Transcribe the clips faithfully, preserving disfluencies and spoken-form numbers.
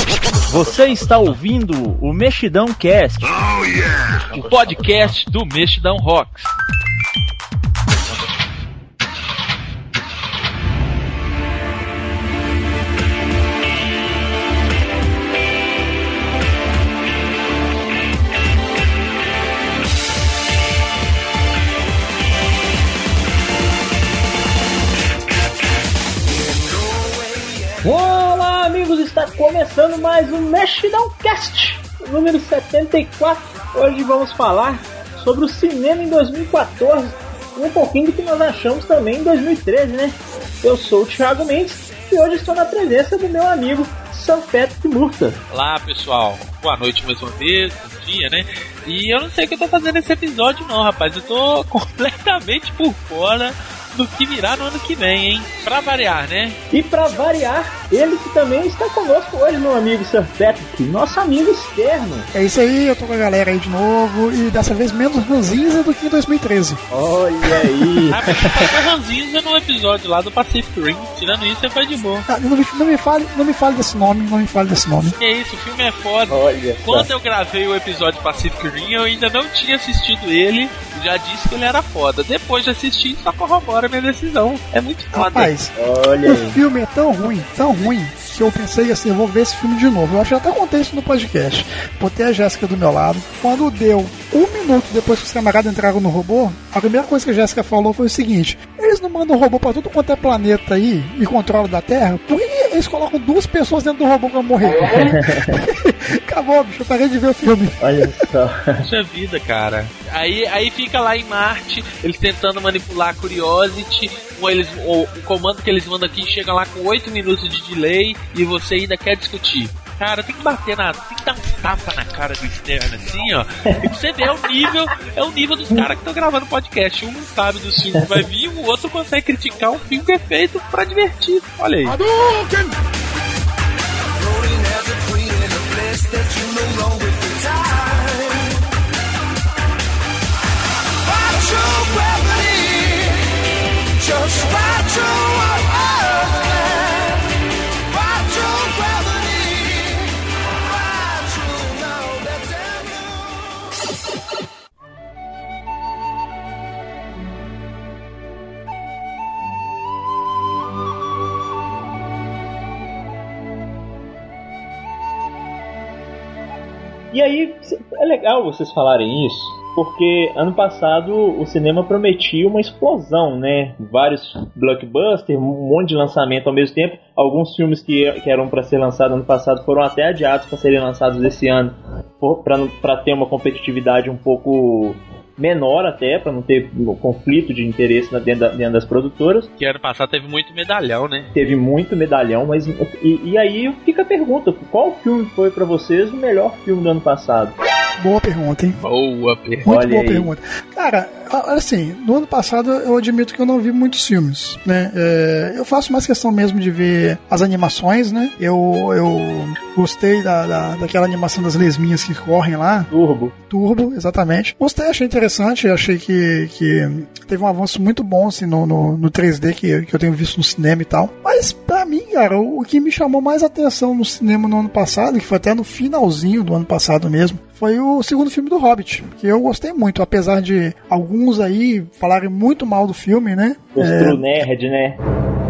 Você está ouvindo o Mexidão Cast, oh, yeah. O podcast do Mexidão Rocks. Olá, amigos! Está começando mais um Mexidão Cast, número setenta e quatro. Hoje vamos falar sobre o cinema em dois mil e quatorze e um pouquinho do que nós achamos também em dois mil e treze, né? Eu sou o Thiago Mendes e hoje estou na presença do meu amigo Sam Patrick Murta. Olá, pessoal. Boa noite mais uma vez, bom dia, né? E eu não sei o que eu tô fazendo nesse episódio não, rapaz. Eu tô completamente por fora do que virá no ano que vem, hein? Pra variar, né? E pra variar, ele que também está conosco hoje, meu amigo Sir Patrick, nosso amigo externo. É isso aí, eu tô com a galera aí de novo e dessa vez menos ranzinza do que em dois mil e treze. Olha aí. Ah, mas você passou ranzinza no episódio lá do Pacific Rim. Tirando isso, você foi de boa. Ah, não, me, não, me fale, não me fale desse nome, não me fale desse nome. Que isso, o filme é foda. Olha Quando só. eu gravei o episódio Pacific Rim, eu ainda não tinha assistido ele. Já disse que ele era foda. Depois de assistir, só corrobora a minha decisão. É muito foda. Rapaz, Olha o aí. filme é tão ruim, tão ruim, que eu pensei assim, eu vou ver esse filme de novo. Eu acho que até contei isso no podcast. Botei a Jéssica do meu lado. Quando deu um minuto depois que os camaradas entraram no robô, a primeira coisa que a Jéssica falou foi o seguinte: eles não mandam robô pra tudo quanto é planeta aí e controlam da Terra, por que eles colocam duas pessoas dentro do robô pra morrer? Acabou, bicho, eu parei de ver o filme. Olha só. Puxa vida, cara. Aí, aí fica lá em Marte, eles tentando manipular a Curiosity, ou eles, ou, o comando que eles mandam aqui chega lá com oito minutos de delay e você ainda quer discutir. Cara, tem que bater na... tem que dar um tapa na cara do externo, assim, ó. E você vê, é o nível, é o nível dos caras que estão gravando podcast. Um não sabe dos filmes que vai vir, o outro consegue criticar um filme que é feito pra divertir. Olha aí. E aí, é legal vocês falarem isso, porque ano passado o cinema prometia uma explosão, né? Vários blockbusters, um monte de lançamento ao mesmo tempo. Alguns filmes que, que eram para ser lançados ano passado foram até adiados para serem lançados esse ano, para ter uma competitividade um pouco menor até, para não ter um conflito de interesse dentro, da, dentro das produtoras. Que ano passado teve muito medalhão, né? Teve muito medalhão, mas e, e aí fica a pergunta: qual filme foi para vocês o melhor filme do ano passado? Boa pergunta, hein? Boa pergunta. Muito Olha boa aí. pergunta. Cara, assim, no ano passado eu admito que eu não vi muitos filmes, né? É, eu faço mais questão mesmo de ver as animações, né? Eu, eu gostei da, da, daquela animação das lesminhas que correm lá. Turbo. Turbo, exatamente. Gostei, achei interessante, achei que, que teve um avanço muito bom assim, no, no, no três D que, que eu tenho visto no cinema e tal. Mas pra mim, cara, o, o que me chamou mais atenção no cinema no ano passado, que foi até no finalzinho do ano passado mesmo, foi o segundo filme do Hobbit, que eu gostei muito, apesar de alguns aí falarem muito mal do filme, né? Gostou É... nerd, né?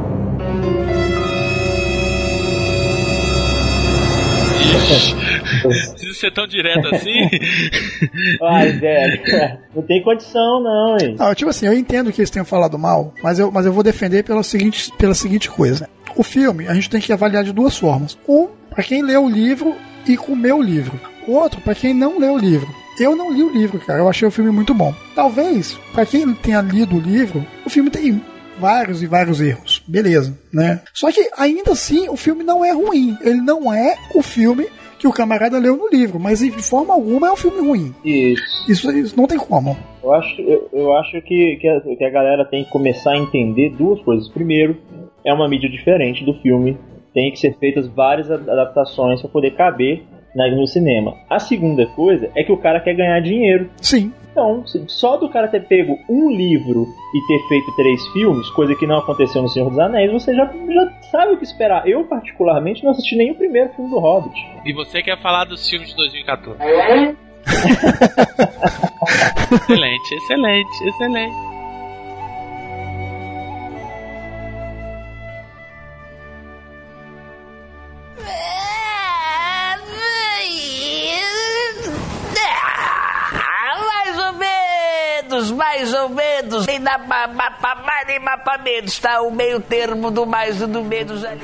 Precisa ser tão direto assim? Ai, velho, não tem condição não, hein? Não, tipo assim, eu entendo que eles tenham falado mal, mas eu, mas eu vou defender pela seguinte, pela seguinte coisa, né? O filme, a gente tem que avaliar de duas formas. Um, pra quem lê o livro e comeu o livro. O outro, pra quem não lê o livro. Eu não li o livro, cara, eu achei o filme muito bom. Talvez, pra quem tenha lido o livro, o filme tem vários e vários erros, beleza, né? Só que, ainda assim, o filme não é ruim. Ele não é o filme que o camarada leu no livro, mas de forma alguma é um filme ruim. Isso. Isso, isso não tem como. Eu acho, eu, eu acho que, que, a, que a galera tem que começar a entender duas coisas. Primeiro, é uma mídia diferente do filme. Tem que ser feitas várias adaptações para poder caber na, no cinema. A segunda coisa é que o cara quer ganhar dinheiro. Sim. Então, só do cara ter pego um livro e ter feito três filmes, coisa que não aconteceu no Senhor dos Anéis, você já, já sabe o que esperar. Eu, particularmente, não assisti nem o primeiro filme do Hobbit. E você quer falar dos filmes de dois mil e catorze? Excelente, excelente, excelente. Mais ou menos, nem dá pra mais nem pra menos, tá? O meio termo do mais e do menos ali.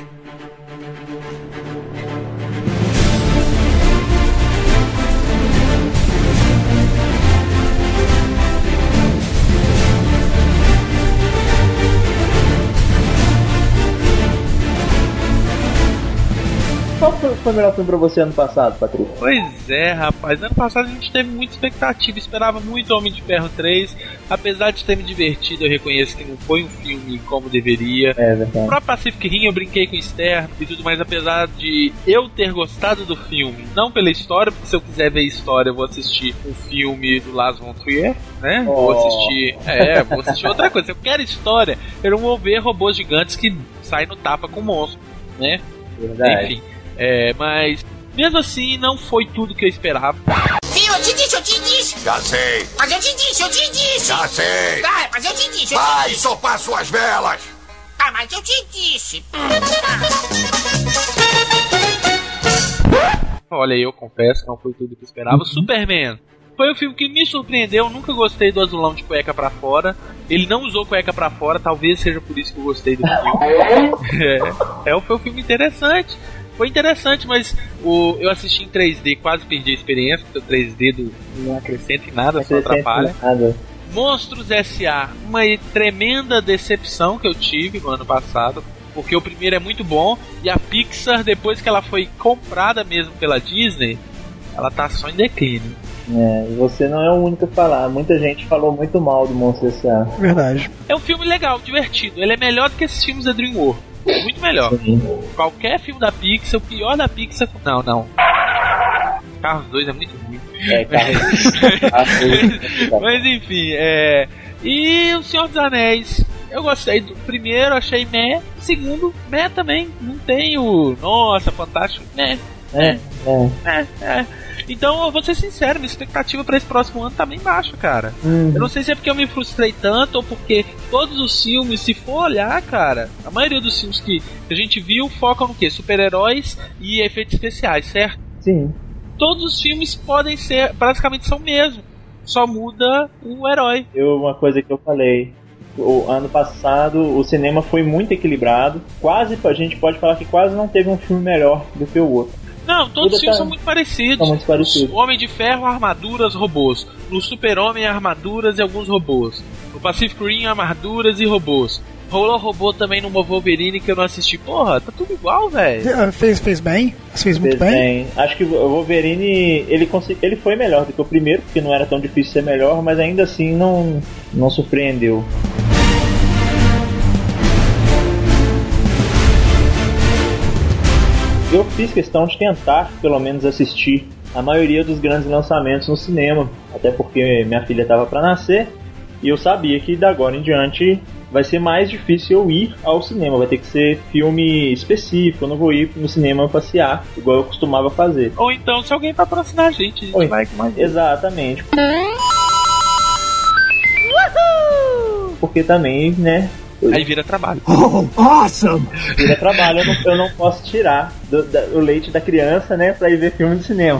Qual foi o melhor filme pra você ano passado, Patrick? Pois é, rapaz. Ano passado a gente teve muita expectativa. Esperava muito Homem de Ferro três. Apesar de ter me divertido, eu reconheço que não foi um filme como deveria. É verdade. O próprio Pacific Rim eu brinquei com o externo e tudo mais. Apesar de eu ter gostado do filme, não pela história, porque se eu quiser ver história eu vou assistir um filme do Lars von Trier, né? Oh. Vou assistir... É, vou assistir outra coisa. Se eu quero história, eu não vou ver robôs gigantes que saem no tapa com monstro, né? Verdade. Enfim. É, mas mesmo assim não foi tudo que eu esperava. Viu? Eu te disse, eu te disse. Já sei. Mas eu te disse, eu te disse. Já sei. Vai, mas eu te disse. Eu Vai, te disse. sopar suas velas. Ah, mas eu te disse. Olha, eu confesso que não foi tudo que eu esperava. Uhum. Superman foi um filme que me surpreendeu. Eu nunca gostei do azulão de cueca pra fora. Ele não usou cueca pra fora, talvez seja por isso que eu gostei do filme. é, é, foi um filme interessante. Foi interessante, mas o, eu assisti em três D, quase perdi a experiência, porque o três D do, não acrescenta em nada, não só atrapalha. Nada. Monstros S A, uma tremenda decepção que eu tive no ano passado, porque o primeiro é muito bom, e a Pixar, depois que ela foi comprada mesmo pela Disney, ela tá só em declínio. É, você não é o único a falar, muita gente falou muito mal do Monstros S A. Verdade. É um filme legal, divertido, ele é melhor do que esses filmes da DreamWorks. Muito melhor. Sim. Qualquer filme da Pixar, o pior da Pixar. Não, não. Carros dois é muito ruim. É, Carros Mas enfim, é. E o Senhor dos Anéis. Eu gostei do primeiro, achei meh. O segundo, meh também. Não tem o. Nossa, fantástico. Meh. É, é. É, é. Então, eu vou ser sincero, minha expectativa pra esse próximo ano tá bem baixa, cara. Uhum. Eu não sei se é porque eu me frustrei tanto ou porque todos os filmes, se for olhar, cara, a maioria dos filmes que a gente viu focam no quê? Super-heróis e efeitos especiais, certo? Sim. Todos os filmes podem ser, basicamente são o mesmo, só muda o herói. Eu, uma coisa que eu falei, o ano passado o cinema foi muito equilibrado, quase, a gente pode falar que quase não teve um filme melhor do que o outro. Não, todos os filmes tá... são muito parecidos. São muito parecidos. O Homem de Ferro, armaduras, robôs. No Super-Homem, armaduras e alguns robôs. No Pacific Rim, armaduras e robôs. Rolou robô também no Wolverine que eu não assisti. Porra, tá tudo igual, velho. Fez, fez bem? Fez muito fez bem? bem. Acho que o Wolverine, ele, consegui... ele foi melhor do que o primeiro, porque não era tão difícil ser melhor, mas ainda assim não, não surpreendeu. Eu fiz questão de tentar, pelo menos, assistir a maioria dos grandes lançamentos no cinema, até porque minha filha estava para nascer e eu sabia que da agora em diante vai ser mais difícil eu ir ao cinema, vai ter que ser filme específico, eu não vou ir no cinema passear, igual eu costumava fazer. Ou então, se alguém patrocinar a gente, a gente Ou, vai com mais. Exatamente. Porque também, né... Aí vira trabalho. Oh, awesome! Vira trabalho, eu não, eu não posso tirar do, da, o leite da criança, né, pra ir ver filme de cinema.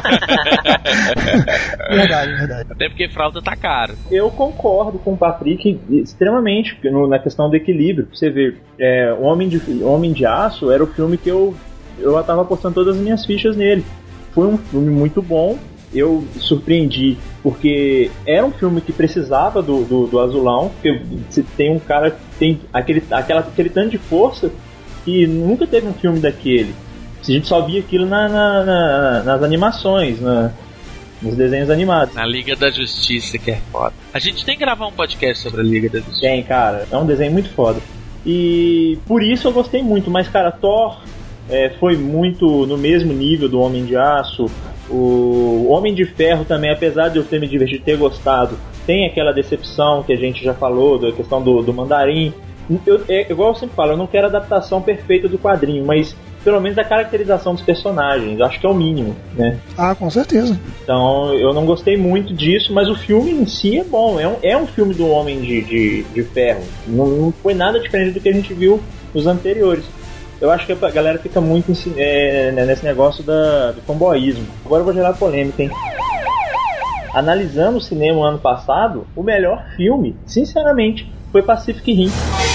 Verdade, verdade. Até porque fralda tá caro. Eu concordo com o Patrick extremamente no, na questão do equilíbrio. Você vê, é, o Homem de, Homem de Aço era o filme que eu, eu tava apostando todas as minhas fichas nele. Foi um filme muito bom. Eu surpreendi porque era um filme que precisava do, do, do azulão, porque tem um cara que tem aquele, aquela, aquele tanto de força que nunca teve um filme daquele. A gente só via aquilo na, na, na, nas animações, na, nos desenhos animados. Na Liga da Justiça, que é foda. A gente tem que gravar um podcast sobre a Liga da Justiça. Tem, cara. É um desenho muito foda. E por isso eu gostei muito, mas, cara, Thor... É, foi muito no mesmo nível do Homem de Aço. O Homem de Ferro também, apesar de eu ter me divertido, ter gostado, tem aquela decepção que a gente já falou, da questão do, do mandarim. Eu, é, igual eu sempre falo, eu não quero a adaptação perfeita do quadrinho, mas pelo menos a caracterização dos personagens, acho que é o mínimo, né? Ah, com certeza. Então eu não gostei muito disso, mas o filme em si é bom, é um, é um filme do Homem de, de, de Ferro, não, não foi nada diferente do que a gente viu nos anteriores. Eu acho que a galera fica muito é, nesse negócio da, do fanboyismo. Agora eu vou gerar polêmica, hein? Analisando o cinema no ano passado, o melhor filme, sinceramente, foi Pacific Rim.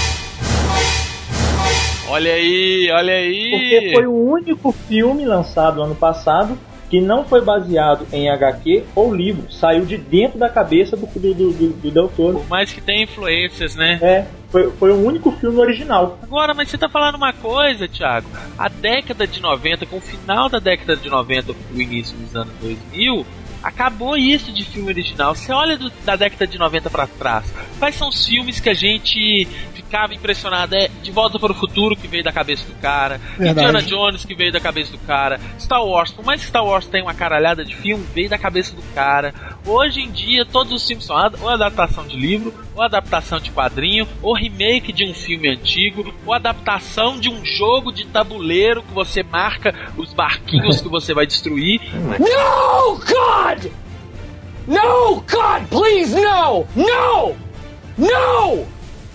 Olha aí, olha aí! Porque foi o único filme lançado ano passado que não foi baseado em H Q ou livro, saiu de dentro da cabeça do, do, do, do Del Toro. Por mais que tenha influências, né? É, foi, foi o único filme original. Agora, mas você tá falando uma coisa, Thiago. A década de noventa, com o final da década de noventa pro início dos anos dois mil, acabou isso de filme original. Você olha do, da década de noventa pra trás, quais são os filmes que a gente ficava impressionado? É De Volta para o Futuro, que veio da cabeça do cara, Verdade. Indiana Jones, que veio da cabeça do cara, Star Wars, por mais que Star Wars tenha uma caralhada de filme, veio da cabeça do cara. Hoje em dia todos os filmes são ou adaptação de livro, ou adaptação de quadrinho, ou remake de um filme antigo, ou adaptação de um jogo de tabuleiro que você marca os barquinhos que você vai destruir. No, God! No, God, please, no! No! No!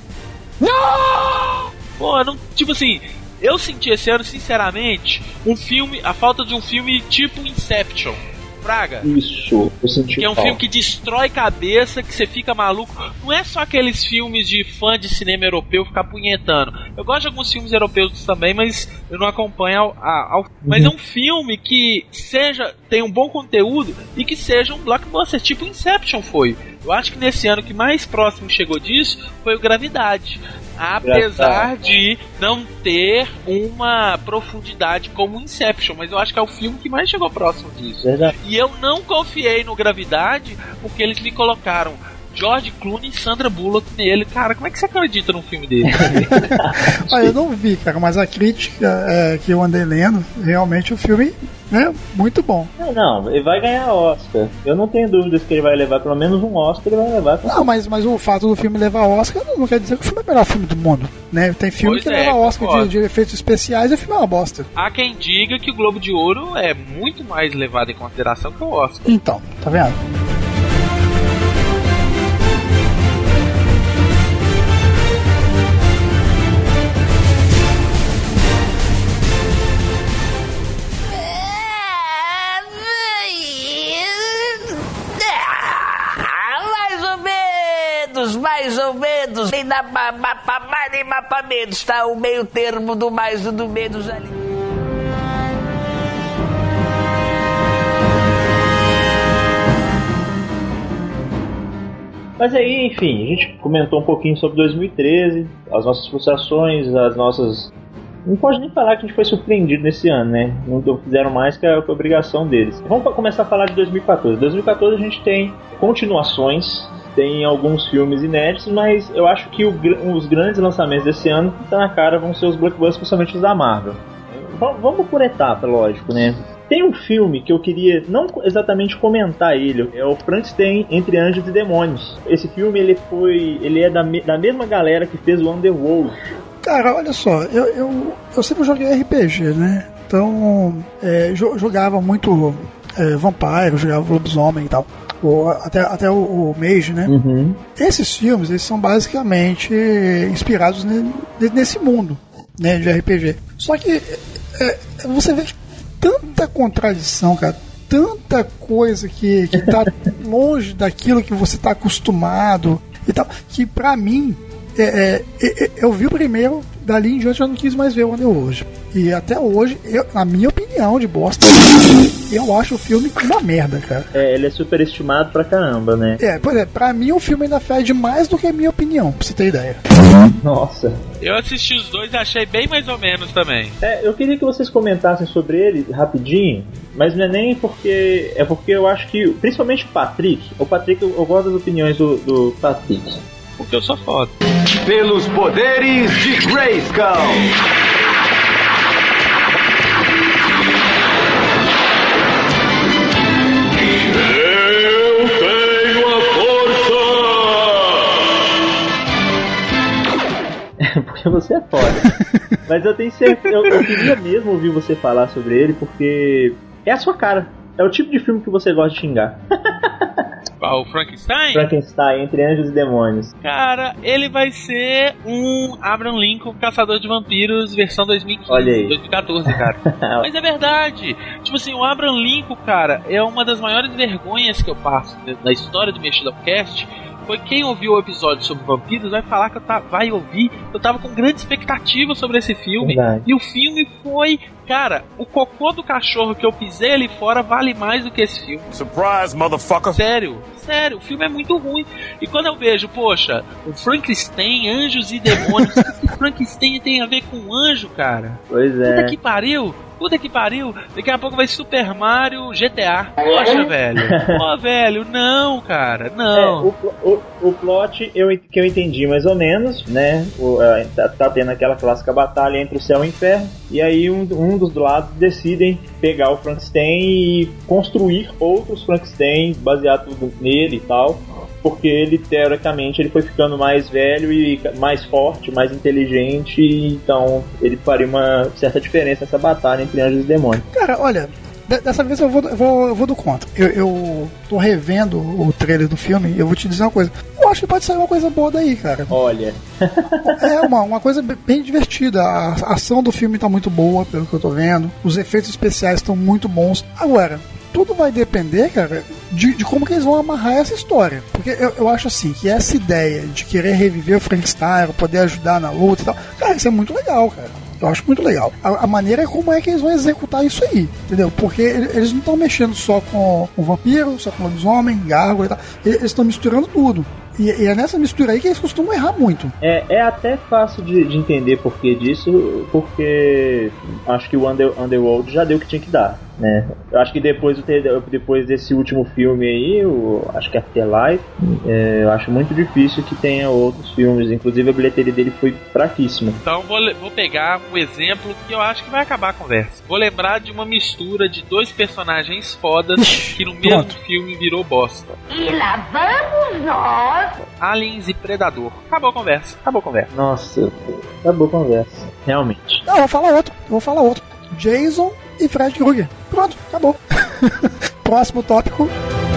No! Pô, não, tipo assim, eu senti esse ano, sinceramente, um filme, a falta de um filme tipo Inception. Fraga. Isso, eu senti Que é um falta. filme que destrói cabeça, que você fica maluco. Não é só aqueles filmes de fã de cinema europeu ficar punhetando. Eu gosto de alguns filmes europeus também, mas eu não acompanho ao, ao, mas é um filme que seja, tem um bom conteúdo e que seja um blockbuster, tipo Inception foi. Eu acho que nesse ano que mais próximo chegou disso foi o Gravidade. Apesar de não ter uma profundidade como Inception, mas eu acho que é o filme que mais chegou próximo disso. Verdade. E eu não confiei no Gravidade porque eles me colocaram George Clooney e Sandra Bullock nele. Cara, como é que você acredita num filme dele? Ah, eu não vi, cara, mas a crítica é, que eu andei lendo, realmente o filme é muito bom. Não, não, ele vai ganhar Oscar. Eu não tenho dúvidas que ele vai levar pelo menos um Oscar, ele vai levar. Não, mas, mas o fato do filme levar Oscar não quer dizer que o filme é o melhor filme do mundo, né? Tem filme Pois que é, leva Oscar de, concordo. de efeitos especiais e o filme é uma bosta. Há quem diga que o Globo de Ouro é muito mais levado em consideração que o Oscar. Então, tá vendo? Mais ou menos, mais ou menos. Nem dá pra mais nem pra menos, tá? O meio termo do mais e do menos ali. Mas aí, enfim, a gente comentou um pouquinho sobre dois mil e treze, as nossas frustrações, as nossas... Não pode nem falar que a gente foi surpreendido nesse ano, né? Não fizeram mais que a, que a obrigação deles. Vamos começar a falar de dois mil e quatorze. dois mil e quatorze a gente tem continuações, tem alguns filmes inéditos, mas eu acho que o, os grandes lançamentos desse ano, tá na cara, vão ser os blockbusters, principalmente os da Marvel. V- vamos por etapa, lógico, né? Tem um filme que eu queria não exatamente comentar ele, é o Frankenstein Entre Anjos e Demônios. Esse filme ele foi, ele é da, me, da mesma galera que fez o Underworld. Cara, olha só, eu, eu, eu sempre joguei R P G, né? Então, é, jo- jogava muito é, Vampire, jogava Lobisomem e tal. O, até até o, o Mage, né? Uhum. Esses filmes, eles são basicamente inspirados ne- nesse mundo, né, de R P G. Só que é, você vê tanta contradição, cara, tanta coisa que, que tá longe daquilo que você tá acostumado e tal, que pra mim, é, é, é, eu vi o primeiro, dali em diante eu não quis mais ver o Underworld. E até hoje, eu, na minha opinião de bosta, eu acho o filme uma merda, cara. É, ele é superestimado pra caramba, né? É, pois é, pra mim o filme ainda fede mais do que a minha opinião, pra você ter ideia. Nossa. Eu assisti os dois e achei bem mais ou menos também. É, eu queria que vocês comentassem sobre ele rapidinho, mas não é nem porque... É porque eu acho que, principalmente o Patrick, o Patrick, eu, eu gosto das opiniões do, do Patrick. Porque eu sou foda. Pelos poderes de Grayskull. Você é foda. Mas eu tenho certeza, eu, eu queria mesmo ouvir você falar sobre ele, porque é a sua cara. É o tipo de filme que você gosta de xingar. O Frankenstein? Frankenstein, Entre Anjos e Demônios. Cara, ele vai ser um Abraham Lincoln Caçador de Vampiros versão dois mil e quinze, Olha aí. dois mil e catorze, cara. Mas é verdade. Tipo assim, o Abraham Lincoln, cara, é uma das maiores vergonhas que eu passo na história do Mexidão Cast. Foi quem ouviu o episódio sobre vampiros vai falar que eu tava, vai ouvir. Eu tava com grande expectativa sobre esse filme. Verdade. E o filme foi, cara, o cocô do cachorro que eu pisei ali fora vale mais do que esse filme. Surprise, motherfucker! Sério, sério, o filme é muito ruim. E quando eu vejo, poxa, o Frankenstein, Anjos e Demônios, o que o Frankenstein tem a ver com anjo, cara? Pois é. Puta que pariu! Puta que pariu, daqui a pouco vai Super Mario G T A. Poxa, velho. Pô, velho, não, cara, não. É, o, o, o plot eu, que eu entendi mais ou menos, né? O, uh, tá, tá tendo aquela clássica batalha entre o céu e o inferno. E aí um, um dos lados decidem pegar o Frankenstein e construir outros Frankenstein baseados nele e tal. Porque ele, teoricamente, ele foi ficando mais velho e mais forte, mais inteligente, então ele faria uma certa diferença nessa batalha entre anjos e demônios. Cara, olha, d- dessa vez eu vou, eu vou, eu vou do contra. Eu, eu tô revendo o trailer do filme e eu vou te dizer uma coisa. Eu acho que pode sair uma coisa boa daí, cara. Olha. É uma, uma coisa bem divertida. A, a ação do filme tá muito boa, pelo que eu tô vendo. Os efeitos especiais estão muito bons. Agora, tudo vai depender, cara, de, de como que eles vão amarrar essa história. Porque eu, eu acho assim, que essa ideia de querer reviver o Frankenstein, poder ajudar na luta e tal, cara, isso é muito legal, cara. Eu acho muito legal. A, a maneira é como é que eles vão executar isso aí, entendeu? Porque eles não estão mexendo só com o vampiro, só com o lobisomem, gárgula e tal. Eles estão misturando tudo. E, e é nessa mistura aí que eles costumam errar muito. É, é até fácil de, de entender por que disso, porque acho que o Under, Underworld já deu o que tinha que dar, né? Eu acho que depois, depois desse último filme aí, o, acho que Afterlife, é, eu acho muito difícil que tenha outros filmes, inclusive a bilheteria dele foi fraquíssima. Então vou, vou pegar um exemplo que eu acho que vai acabar a conversa. Vou lembrar de uma mistura de dois personagens fodas que no mesmo Pronto. filme virou bosta. E lá vamos nós. Aliens e Predador. Acabou a conversa. Acabou a conversa. Nossa, acabou a conversa. Realmente. Não, eu vou falar outro. Eu vou falar outro. Jason e Fred Krueger. Pronto, acabou. Próximo tópico.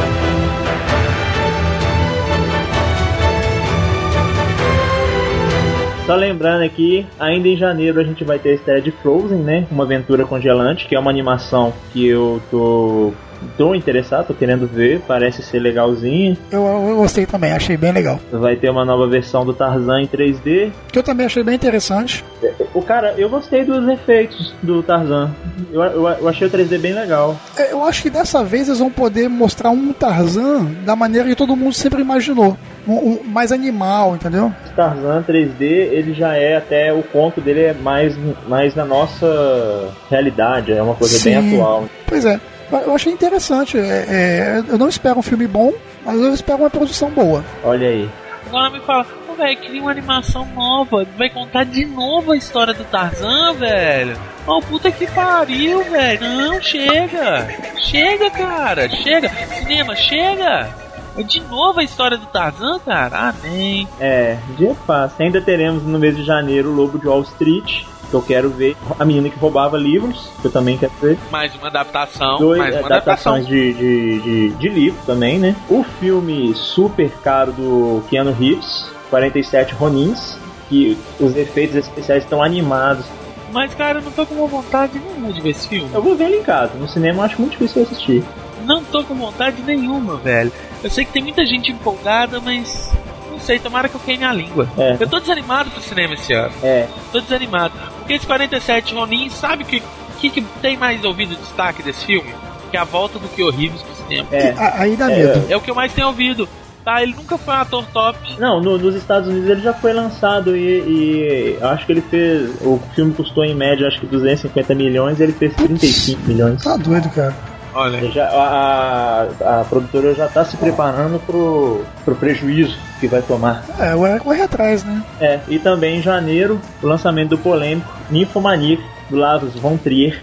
Só lembrando aqui, ainda em janeiro a gente vai ter a estreia de Frozen, né? Uma aventura congelante, que é uma animação que eu tô... Tô interessado, tô querendo ver, parece ser legalzinho. Eu, eu gostei também, achei bem legal. Vai ter uma nova versão do Tarzan em três D. Que eu também achei bem interessante. O cara, eu gostei dos efeitos do Tarzan. Eu, eu, eu achei o três D bem legal. Eu acho que dessa vez eles vão poder mostrar um Tarzan da maneira que todo mundo sempre imaginou. Um, um, mais animal, entendeu? O Tarzan três D, ele já é até, o conto dele é mais, mais na nossa realidade, é uma coisa Sim. bem atual. Pois é. Eu achei interessante. É, é, eu não espero um filme bom, mas eu espero uma produção boa. Olha aí. Agora me fala, ô velho, queria uma animação nova. Vai contar de novo a história do Tarzan, velho? Oh, puta que pariu, velho. Não, chega. Chega, cara. Chega. Cinema, chega. De novo a história do Tarzan, cara? Amém. É, dia fácil. Ainda teremos no mês de janeiro o Lobo de Wall Street, que eu quero ver. A menina que roubava livros, que eu também quero ver. Mais uma adaptação. Dois mais uma adaptações adaptação. de, de, de, de livro também, né? O filme super caro do Keanu Reeves, quarenta e sete Ronins, que os efeitos especiais estão animados. Mas, cara, eu não tô com uma vontade nenhuma de ver esse filme. Eu vou ver ele em casa. No cinema eu acho muito difícil assistir. Não tô com vontade nenhuma, velho. Eu sei que tem muita gente empolgada, mas... Não sei, tomara que eu queime a língua. É. Eu tô desanimado pro cinema esse ano. É. Tô desanimado. Porque esse quarenta e sete Ronin, sabe o que, que, que tem mais ouvido destaque desse filme? Que é a volta do Keanu Reeves pro cinema. É. Aí dá É. medo. É o que eu mais tenho ouvido. Tá, ele nunca foi um ator top. Não, no, nos Estados Unidos ele já foi lançado e, e acho que ele fez... O filme custou em média acho que duzentos e cinquenta milhões e ele fez trinta e cinco milhões. Tá doido, cara. Olha. Já, a, a, a produtora já tá se preparando pro, pro prejuízo que vai tomar. É, o Eric corre atrás, né? É, e também em janeiro, o lançamento do polêmico Nymphomaniac, do Lars von Trier.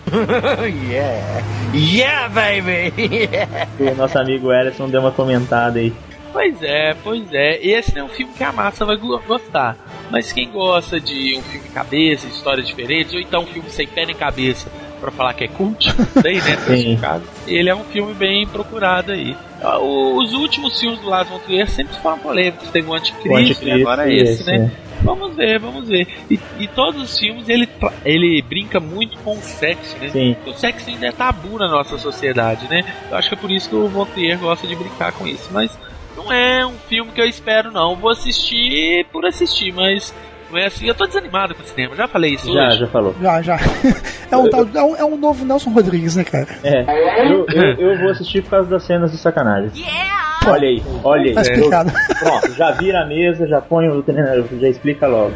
Yeah! Yeah, baby! Yeah. Que o nosso amigo Ellison deu uma comentada aí. Pois é, pois é. Esse é um filme que a massa vai gostar. Mas quem gosta de um filme cabeça, histórias diferentes, ou então um filme sem pé nem cabeça, pra falar que é cult, sei, né? Sim. Ele é um filme bem procurado aí. Os últimos filmes do Lars von Trier sempre foram polêmicos. Teve o Anticristo, o Anticristo e agora esse, esse, né? É. Vamos ver, vamos ver. E, e todos os filmes ele, ele brinca muito com o sexo, né? Sim. O sexo ainda é tabu na nossa sociedade, né? Eu acho que é por isso que o von Trier gosta de brincar com isso. Mas não é um filme que eu espero, não. Vou assistir por assistir, mas não é assim. Eu tô desanimado com o cinema, já falei isso já, hoje? Já, falou. Já, já. É um, tal, é, um, é um novo Nelson Rodrigues, né, cara? É, eu, eu, eu vou assistir por causa das cenas de sacanagem. Yeah! Olha aí, olha aí. Tá explicado. Eu, pronto, já vira a mesa, já põe o treinador, já explica logo.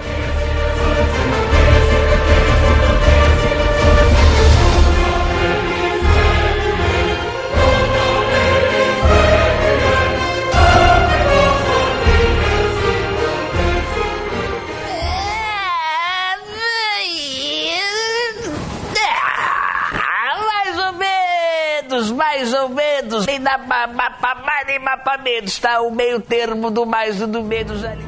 Mais ou menos, nem dá pra mais nem pra menos, tá? O meio termo do mais e do menos ali.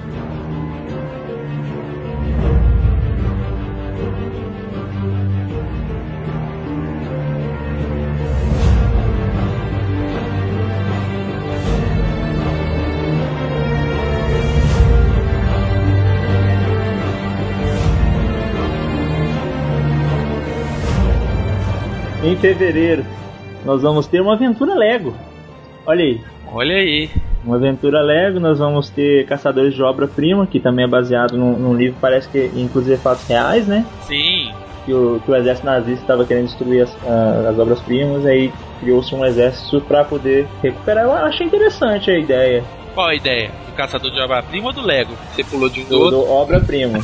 Em fevereiro nós vamos ter uma aventura Lego. Olha aí. Olha aí. Uma aventura Lego, nós vamos ter Caçadores de Obra-Prima, que também é baseado num, num livro, parece que inclusive é fatos reais, né? Sim. Que o, que o exército nazista estava querendo destruir as, uh, as obras-primas, aí criou-se um exército para poder recuperar. Eu achei interessante a ideia. Qual a ideia? Do Caçador de Obra-Prima ou do Lego? Você pulou de um do, do outro? Do Obra-Prima.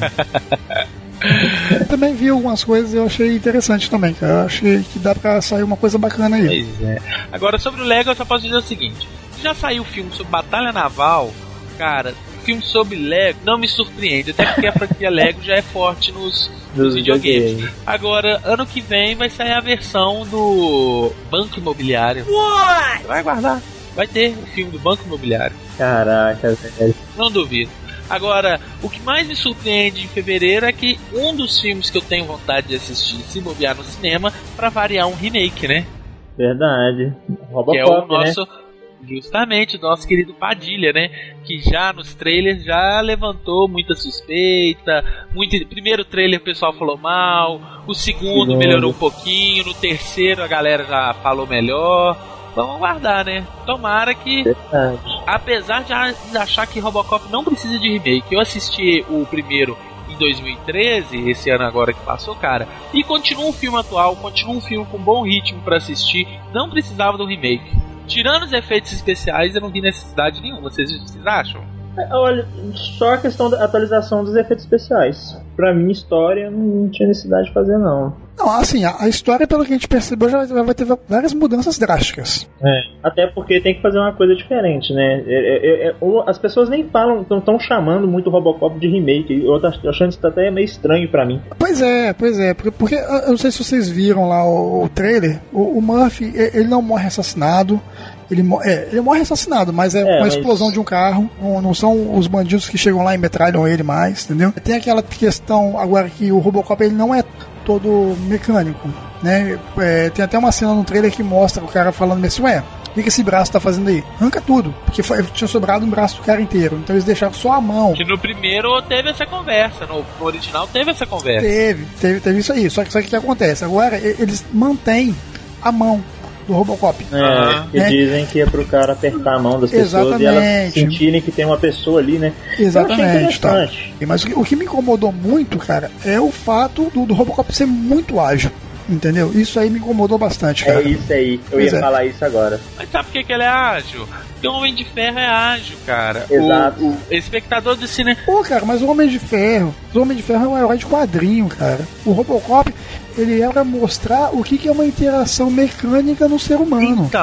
Eu também vi algumas coisas e eu achei interessante também, cara. Eu achei que dá pra sair uma coisa bacana aí. Pois é. Agora, sobre o Lego, eu só posso dizer o seguinte: já saiu o filme sobre Batalha Naval, cara. Filme sobre Lego não me surpreende, até porque a franquia Lego já é forte nos, nos videogames. videogames. Agora, ano que vem vai sair a versão do Banco Imobiliário. What? Vai guardar. Vai ter o filme do Banco Imobiliário. Caraca, velho. Não duvido. Agora, o que mais me surpreende em fevereiro é que um dos filmes que eu tenho vontade de assistir, se bobear no cinema, pra variar um remake, né? Verdade. Robocop, que é o nosso, né? Justamente, o nosso querido Padilha, né? Que já nos trailers já levantou muita suspeita. Muito, primeiro trailer o pessoal falou mal, o segundo, segundo melhorou um pouquinho, no terceiro a galera já falou melhor. Vamos aguardar, né? Tomara que, verdade. Apesar de achar que Robocop não precisa de remake, eu assisti o primeiro em dois mil e treze, esse ano agora que passou, cara, e continua um filme atual, continua um filme com bom ritmo pra assistir, não precisava do remake. Tirando os efeitos especiais, eu não vi necessidade nenhuma. Vocês, vocês acham? É, olha, só a questão da atualização dos efeitos especiais. Pra mim, história não tinha necessidade de fazer, não. Não, assim, a, a história, pelo que a gente percebeu, já vai ter várias mudanças drásticas. É, até porque tem que fazer uma coisa diferente, né? É, é, é, as pessoas nem falam, estão chamando muito o Robocop de remake. Eu tô achando isso até meio estranho pra mim. Pois é, pois é. Porque, porque eu não sei se vocês viram lá o, o trailer. O, o Murphy, ele não morre assassinado. Ele, é, ele morre assassinado, mas é, é uma mas... explosão de um carro. Não, não são os bandidos que chegam lá e metralham ele mais, entendeu? Tem aquela questão agora que o Robocop ele não é todo mecânico, né? É, tem até uma cena no trailer que mostra o cara falando assim, ué, o que, que esse braço tá fazendo aí? Arranca tudo, porque foi, tinha sobrado um braço do cara inteiro, então eles deixaram só a mão. Que no primeiro teve essa conversa, no, no original teve essa conversa. Teve, teve, teve isso aí, só que, só que o que acontece? Agora eles mantêm a mão do Robocop. É, ah, que né? Dizem que é pro cara apertar a mão das pessoas. Exatamente. E elas sentirem que tem uma pessoa ali, né? Exatamente. Tá. Mas o, o que me incomodou muito, cara, é o fato do, do Robocop ser muito ágil. Entendeu? Isso aí me incomodou bastante, cara. É isso aí, eu pois ia é. falar isso agora. Mas sabe por que, que ele é ágil? Porque o Homem de Ferro é ágil, cara. Exato. O, o espectador do cinema... Pô, cara, mas o Homem de Ferro, o Homem de Ferro é um herói de quadrinho, cara. O Robocop, ele é pra mostrar o que, que é uma interação mecânica no ser humano. Então,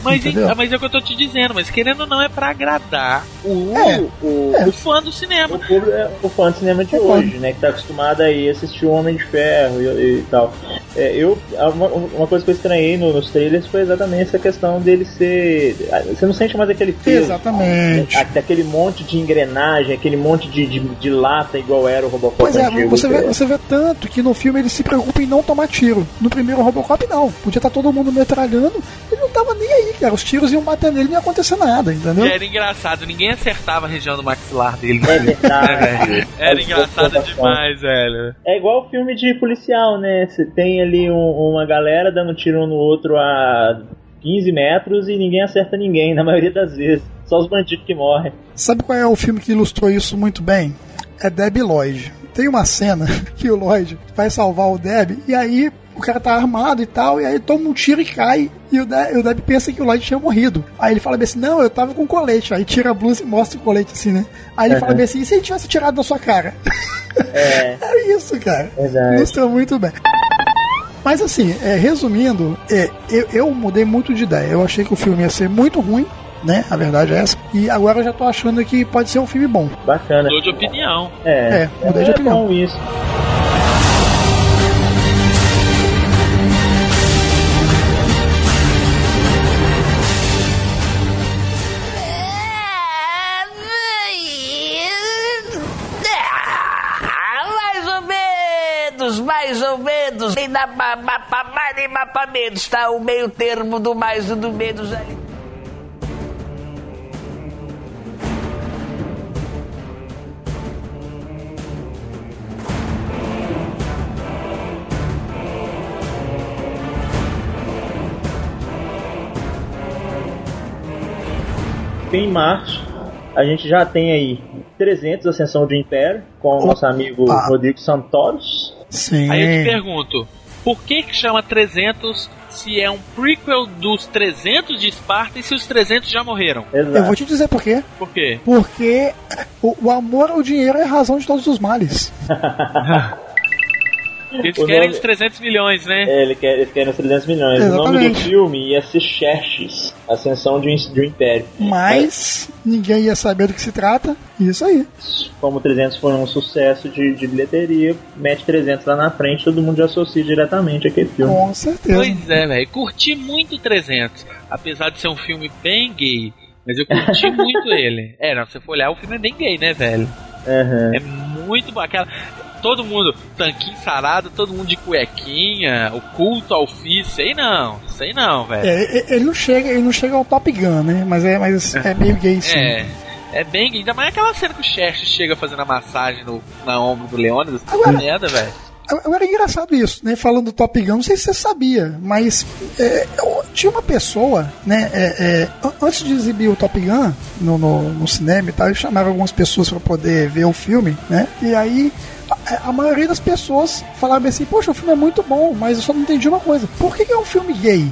Mas, em, mas é o que eu tô te dizendo, mas querendo ou não é pra agradar o, É, o, é. o fã do cinema. O, público, é o fã de cinema de O hoje, fã. né? Que tá acostumado aí a assistir o Homem de Ferro e, e tal. É, eu, uma, uma coisa que eu estranhei no, nos trailers foi exatamente essa questão dele ser... Você não sente mais aquele peso. Exatamente. Né? Aquele monte de engrenagem, aquele monte de, de, de lata igual era o Robocop Pois é, antigo. você vê, que- você vê tanto que no filme ele se preocupa em não tomar tiro. No primeiro Robocop, não. Podia estar todo mundo metralhando, ele não tava nem aí, cara. Os tiros iam bater nele e não ia acontecer nada, entendeu? E era engraçado, ninguém acertava a região do maxilar dele. É verdade. Era engraçado demais, velho. É igual filme de policial, né? Você tem ali um- uma galera dando tiro um no outro a quinze metros e ninguém acerta ninguém, na maioria das vezes. Só os bandidos que morrem. Sabe qual é o filme que ilustrou isso muito bem? É Debi Lloyd. Tem uma cena que o Lloyd vai salvar o Deb e aí o cara tá armado e tal, e aí toma um tiro e cai. E o Deb, o Deb pensa que o Lloyd tinha morrido. Aí ele fala bem assim, não, eu tava com colete. Aí tira a blusa e mostra o colete assim, né? Aí ele Uhum. fala bem assim, e se ele tivesse tirado da sua cara? É, É isso, cara. verdade. Ilustra muito bem. Mas assim, é, resumindo, é, eu, eu mudei muito de ideia. Eu achei que o filme ia ser muito ruim, né? A verdade é essa. E agora eu já tô achando que pode ser um filme bom. Bacana. Mudou de opinião. É, É, mudei de é opinião. bom isso. Ah, mais ou menos, mais ou menos. Nem dá pra pra mais nem mais pra menos, tá? O meio termo do mais e do menos ali. Em março, a gente já tem aí trezentos Ascensão do Império, com o nosso amigo Opa. Rodrigo Santoro. Sim. Aí eu te pergunto, por que que chama trezentos se é um prequel dos trezentos de Esparta e se os trezentos já morreram? Exato. Eu vou te dizer por quê. Por quê? Porque o, o amor ao dinheiro é a razão de todos os males. Eles O querem nome- os trezentos milhões, né? É, ele quer, eles querem os trezentos milhões. O nome do Exatamente. filme ia ser Xerxes, Ascensão de um, de um Império. Mas ninguém ia saber do que se trata. Isso aí. Como o trezentos foi um sucesso de, de bilheteria, mete trezentos lá na frente, todo mundo já associa diretamente aquele filme. Com certeza. Pois é, velho. Curti muito trezentos. Apesar de ser um filme bem gay. Mas eu curti muito ele. É, não, se você for olhar, o filme é bem gay, né, velho? Uhum. É muito bom. Aquela... Todo mundo, tanquinho sarado, todo mundo de cuequinha, o culto ao ofício, sei não, sei não, velho. É, e- ele não chega, ele não chega ao Top Gun, né? Mas é, mas é meio gay sim. É, é bem gay. Ainda mais aquela cena que o Xerxes chega fazendo a massagem no, na ombro do Leônidas. Agora- merda, velho. Agora é engraçado isso, né? Falando do Top Gun, não sei se você sabia, mas é, eu- tinha uma pessoa, né? é, é, an- antes de exibir o Top Gun no, no, no cinema e tal, eles chamaram algumas pessoas para poder ver o filme, né? E aí a, a maioria das pessoas falavam assim: poxa, o filme é muito bom, mas eu só não entendi uma coisa. Por que, que é um filme gay?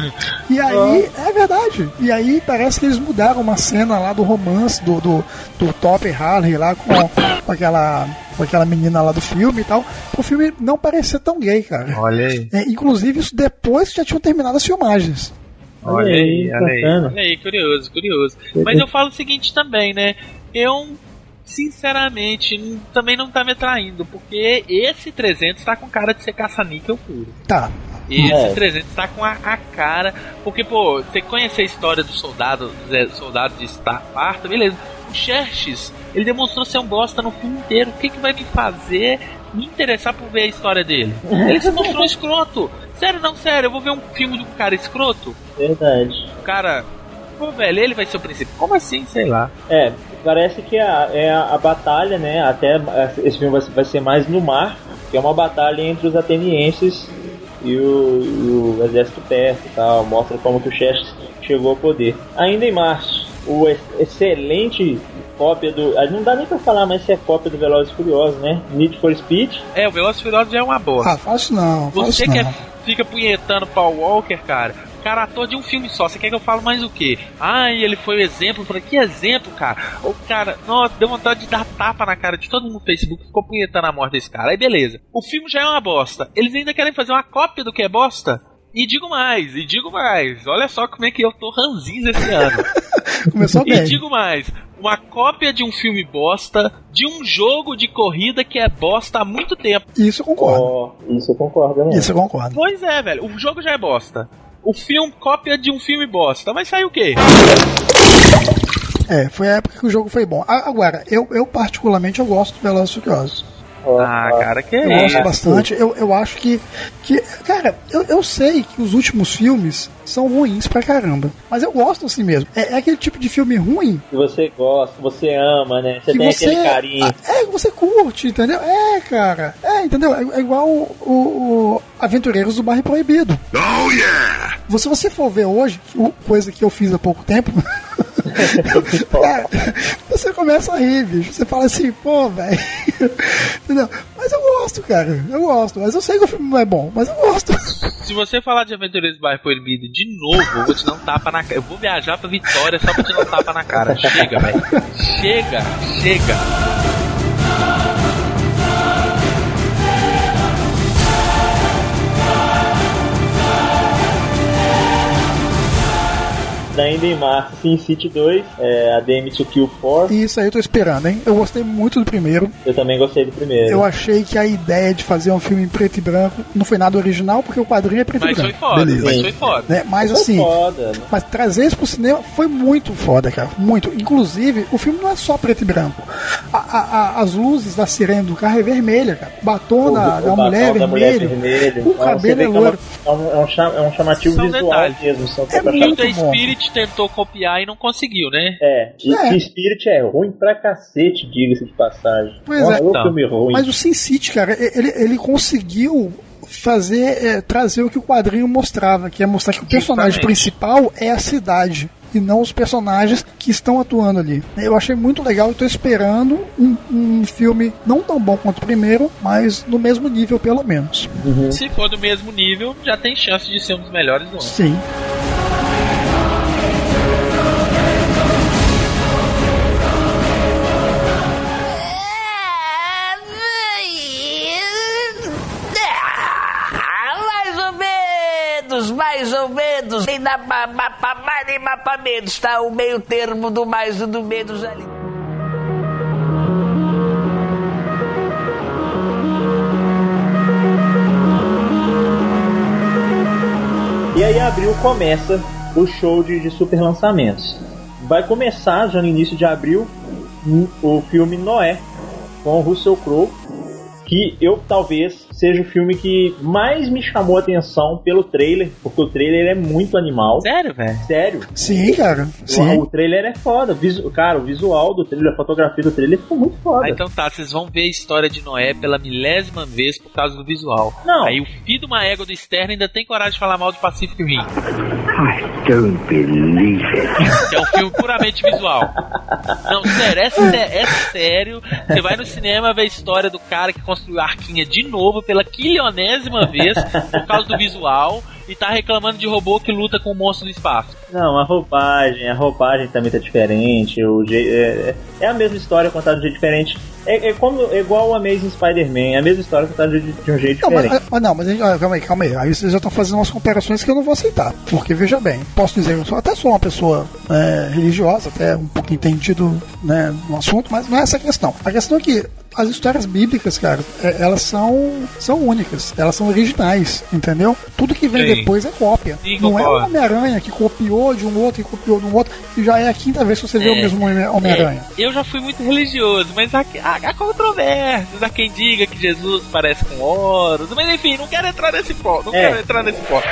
E aí, é verdade. E aí parece que eles mudaram uma cena lá do romance do, do, do Top Harley lá com, com aquela. com aquela menina lá do filme e tal, pro filme não parecer tão gay, cara. Olha aí. É, inclusive, isso depois que já tinham terminado as filmagens. Olha aí, olha aí. bacana. Olha aí, curioso, curioso. Mas eu falo o seguinte também, né? Eu, sinceramente, n- também não tá me atraindo, porque esse trezentos tá com cara de ser caça-níquel puro. Tá. Esse É. trezentos tá com a, a cara. Porque, pô, você conhece a história do soldado, do soldado de Esparta, beleza. O Xerxes, ele demonstrou ser um bosta no filme inteiro. O que, que vai me fazer me interessar por ver a história dele? Ele se mostrou escroto. Sério, não, sério, eu vou ver um filme de um cara escroto. Verdade. O cara. Pô, velho, ele vai ser o princípio. Como assim? Sei lá. É, parece que a, é a, a batalha, né? Até esse filme vai, ser- vai ser mais no mar, que é uma batalha entre os atenienses e o, e o exército persa e tal. Mostra como que o Xerxes chegou ao poder. Ainda em março, o ex- excelente cópia do. ah, Não dá nem pra falar mais se é cópia do Velozes e Furiosos, né? Need for Speed. É, o Velozes e Furiosos já é uma boa. Ah, faço não, faço Você não. que é- fica punhetando Paul Walker, cara. O cara é ator de um filme só. Você quer que eu fale mais o quê? Ai, ele foi o exemplo. Eu falei, que exemplo, cara? O cara, nossa, deu vontade de dar tapa na cara de todo mundo no Facebook. Ficou punhetando a morte desse cara. Aí beleza. O filme já é uma bosta. Eles ainda querem fazer uma cópia do que é bosta? E digo mais, e digo mais. Olha só como é que eu tô ranzinza esse ano. Começou bem. E digo mais, uma cópia de um filme bosta, de um jogo de corrida que é bosta há muito tempo. Isso eu concordo. Oh, isso eu concordo, né? Isso eu concordo. Pois é, velho, o jogo já é bosta. O filme, cópia de um filme bosta. Vai sair o quê? É, foi a época que o jogo foi bom. Agora, eu, eu particularmente eu gosto do Velozes e Furiosos. Ah, cara, que é eu isso? gosto bastante. Eu, eu acho que, que cara, eu, eu sei que os últimos filmes são ruins pra caramba, mas eu gosto assim mesmo. É, é aquele tipo de filme ruim que você gosta, você ama, né? Você que tem você, aquele carinho. É, que você curte, entendeu? É, cara. É, entendeu? É, é igual o, o, o Aventureiros do Bairro Proibido. Oh, yeah! Se você for ver hoje, coisa que eu fiz há pouco tempo... Cara, você começa a rir, bicho. Você fala assim, pô, velho. Entendeu? Mas eu gosto, cara. Eu gosto. Mas eu sei que o filme não é bom, mas eu gosto. Se você falar de Aventureiros do Bairro Proibido de novo, eu vou te dar um tapa na cara. Eu vou viajar pra Vitória só pra te dar um tapa na cara. Chega, velho. Chega, chega. Ainda em março, Sin City dois, é, A D M to Kill For. Isso aí eu tô esperando, hein? Eu gostei muito do primeiro. Eu também gostei do primeiro. Eu achei que a ideia de fazer um filme em preto e branco não foi nada original, porque o quadrinho é preto mas e branco. Foi foda, beleza. Mas foi foda. Né? Mas foi assim, foda, né? Mas trazer isso pro cinema foi muito foda, cara. Muito. Inclusive, o filme não é só preto e branco. A, a, a, as luzes da sirene do carro é vermelha, cara. O batom o, da, o da, mulher, da mulher vermelho. vermelho. O então, cabelo é loiro. É um, é, um cham, é um chamativo são visual detalhes. mesmo. São é muito o bom. Spirit tentou copiar e não conseguiu, né? É, e é. Spirit é ruim pra cacete, diga-se de passagem. Pois Nossa, é. um filme ruim. Mas o Sin City, cara, ele, ele conseguiu fazer, é, trazer o que o quadrinho mostrava, que é mostrar que o personagem Justamente. principal é a cidade e não os personagens que estão atuando ali. Eu achei muito legal e tô esperando um, um filme não tão bom quanto o primeiro, mas no mesmo nível pelo menos. Uhum. Se for do mesmo nível, já tem chance de ser um dos melhores do ano. Sim. Mais ou menos, nem dá pra mais nem pra menos, tá o meio termo do mais e do menos ali. E aí abril começa o show de, de super lançamentos. Vai começar já no início de abril o filme Noé com o Russell Crowe, que eu talvez seja o filme que mais me chamou a atenção pelo trailer, porque o trailer é muito animal. Sério, velho? Sério. Sim, cara. Sim. O, o trailer é foda. Visu, cara, o visual do trailer, a fotografia do trailer ficou muito foda. Ah, então tá, vocês vão ver a história de Noé pela milésima vez por causa do visual. Não. Aí o filho de uma égua do externo ainda tem coragem de falar mal de Pacific Rim. I don't believe it. Que é um filme puramente visual. Não, sério, é, sé- é sério. Você vai no cinema ver a história do cara que construiu a arquinha de novo pela quilionésima vez por causa do visual e tá reclamando de robô que luta com o monstro do espaço. Não, a roupagem, a roupagem também tá diferente. O je- é, é a mesma história contada de um jeito diferente. É, é, como, é igual o Amazing Spider-Man, é a mesma história contada de, de um jeito Não, diferente. mas, mas não, mas a gente- ah, calma aí, calma aí. Aí vocês já estão fazendo umas comparações que eu não vou aceitar. Porque, veja bem, posso dizer, eu sou, até sou uma pessoa é, religiosa, até um pouco entendido, né, no assunto, mas não é essa a questão. A questão é que as histórias bíblicas, cara, é, elas são, são únicas, elas são originais, entendeu? Tudo que vem Sim. depois é cópia. Sim, não é o concordo. Homem-Aranha que copiou de um outro e copiou de um outro, e já é a quinta vez que você vê É. o mesmo Homem- Homem-Aranha. É, eu já fui muito religioso, mas há, há, há controvérsias. Há quem diga que Jesus parece com Horus, mas enfim, não quero entrar nesse ponto. Não É. quero entrar nesse ponto.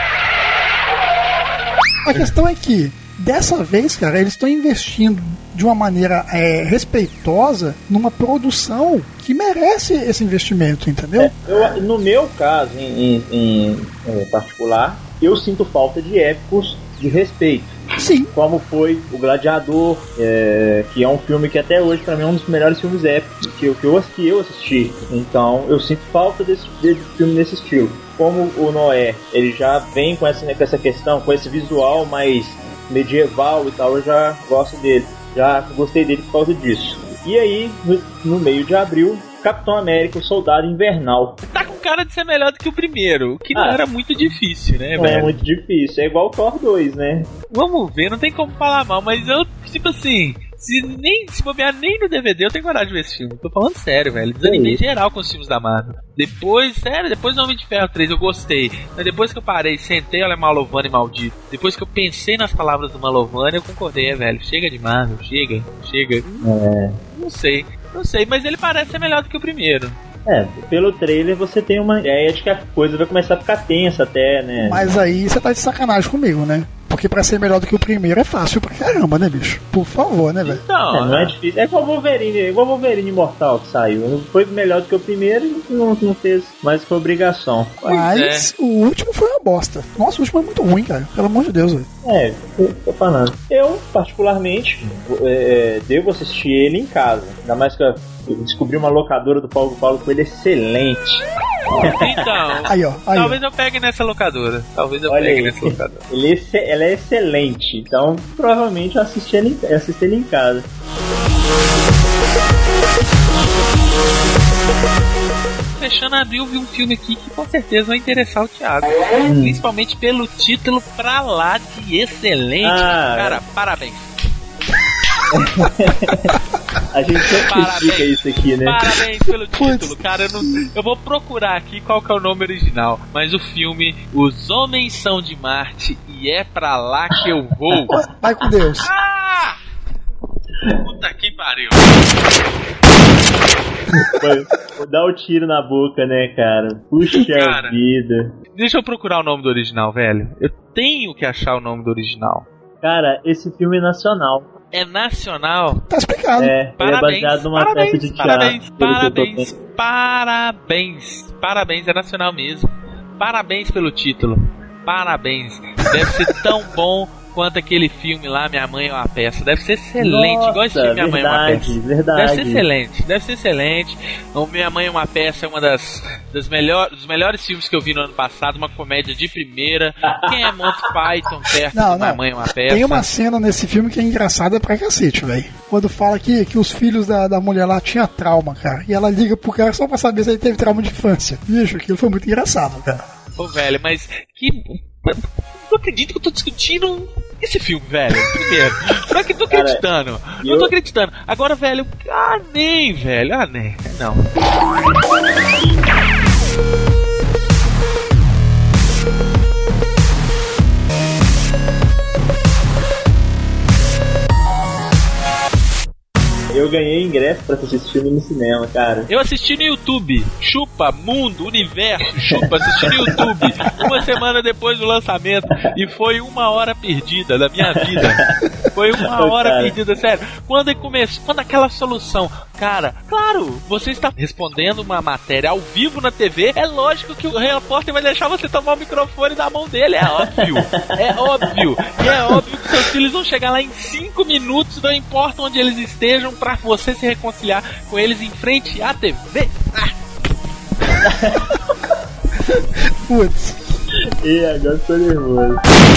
A questão é que, dessa vez, cara, eles estão investindo de uma maneira é, respeitosa numa produção que merece esse investimento, entendeu? É, eu, no meu caso, em, em, em, em particular, eu sinto falta de épicos de respeito. Sim. Como foi o Gladiador, é, que é um filme que até hoje pra mim é um dos melhores filmes épicos que eu, que eu, que eu assisti. Então eu sinto falta desse, desse filme nesse estilo. Como o Noé, ele já vem com essa, com essa questão, com esse visual mais medieval e tal, eu já gosto dele. Já gostei dele por causa disso. E aí, no, no meio de abril, Capitão América, o Soldado Invernal. Tá com cara de ser melhor do que o primeiro, o que não Ah. era muito difícil, né, Não velho? é muito difícil. É igual o Thor dois, né? Vamos ver, não tem como falar mal, mas eu, tipo assim, se nem se bobear nem no D V D, eu tenho coragem de ver esse filme. Tô falando sério, velho. Desanimei geral com os filmes da Marvel. Depois, sério, depois do Homem de Ferro três eu gostei. Mas depois que eu parei, sentei, olha, Malovani maldito. Depois que eu pensei nas palavras do Malovani, eu concordei, velho. Chega de Marvel, chega, chega. É. Não sei, não sei, mas ele parece ser melhor do que o primeiro. É, pelo trailer você tem uma ideia de que a coisa vai começar a ficar tensa até, né? Mas aí você tá de sacanagem comigo, né? Porque pra ser melhor do que o primeiro é fácil pra caramba, né, bicho? Por favor, né, velho? Então, É, não é difícil. É igual o Wolverine, é igual o Wolverine Imortal que saiu. Não foi melhor do que o primeiro e não, não fez mais que obrigação. Mas é. o último foi uma bosta. Nossa, o último é muito ruim, cara. Pelo amor de Deus, velho. É, eu tô falando. Eu, particularmente, é, devo assistir ele em casa. Ainda mais que eu descobri uma locadora do Paulo Paulo com ele excelente. Então, Aí, ó. Aí, talvez ó. eu pegue nessa locadora. Talvez eu Olha pegue aí. nessa locadora. Ele é, exce- ela é excelente. Então, provavelmente eu assisti ele, em- eu assisti ele em casa. Fechando abril, vi um filme aqui que com certeza vai interessar o Thiago. Principalmente pelo título pra lá de excelente. Ah, Cara, parabéns. A gente sempre Parabéns. critica isso aqui, né? Parabéns pelo título, cara. Eu, não, eu vou procurar aqui qual que é o nome original. Mas o filme Os Homens São de Marte e é pra lá que eu vou. Vai com Deus. Ah! Puta que pariu. Foi- Vou dar o tiro na boca, né, cara? Puxa Cara. vida. Deixa eu procurar o nome do original, velho. Eu tenho que achar o nome do original. Cara, esse filme é nacional. É nacional. Tá explicado. É, ele é Parabéns, baseado numa parabéns, peça de teatro. parabéns, pelo que eu tô parabéns, vendo. parabéns, parabéns, é nacional mesmo. Parabéns pelo título. Parabéns. Deve ser tão bom quanto aquele filme lá, Minha Mãe é uma Peça. Deve ser excelente, Nossa, igual esse filme Minha Mãe é uma verdade, Peça. verdade. Deve ser excelente, deve ser excelente. O Minha Mãe é uma Peça é uma das, das melhor, dos melhores filmes que eu vi no ano passado, uma comédia de primeira. Quem é Monty Python perto Não, de Minha não. Mãe é uma Peça? Tem uma cena nesse filme que é engraçada pra cacete, velho. Quando fala que, que os filhos da, da mulher lá tinham trauma, cara. E ela liga pro cara só pra saber se ele teve trauma de infância. Bicho, aquilo foi muito engraçado, cara. Ô, velho, mas que. Não acredito que eu tô discutindo esse filme, velho. Primeiro. Não que tô Cara, acreditando. Não eu- tô acreditando. Agora, velho. Ah, nem, velho. Ah, nem. Não. Eu ganhei ingresso pra assistir esse filme no cinema, cara. Eu assisti no YouTube. Chupa, Mundo, Universo, Chupa. Assisti no YouTube. Uma semana depois do lançamento. E foi uma hora perdida da minha vida. Foi uma hora Cara. perdida, sério. Quando ele começou, quando aquela solução, cara, claro, você está respondendo uma matéria ao vivo na T V, é lógico que o repórter vai deixar você tomar o microfone da mão dele, é óbvio. É óbvio. E é óbvio que seus filhos vão chegar lá em cinco minutos, não importa onde eles estejam, pra você se reconciliar com eles em frente à T V. Ah, Putz. E agora tô nervoso.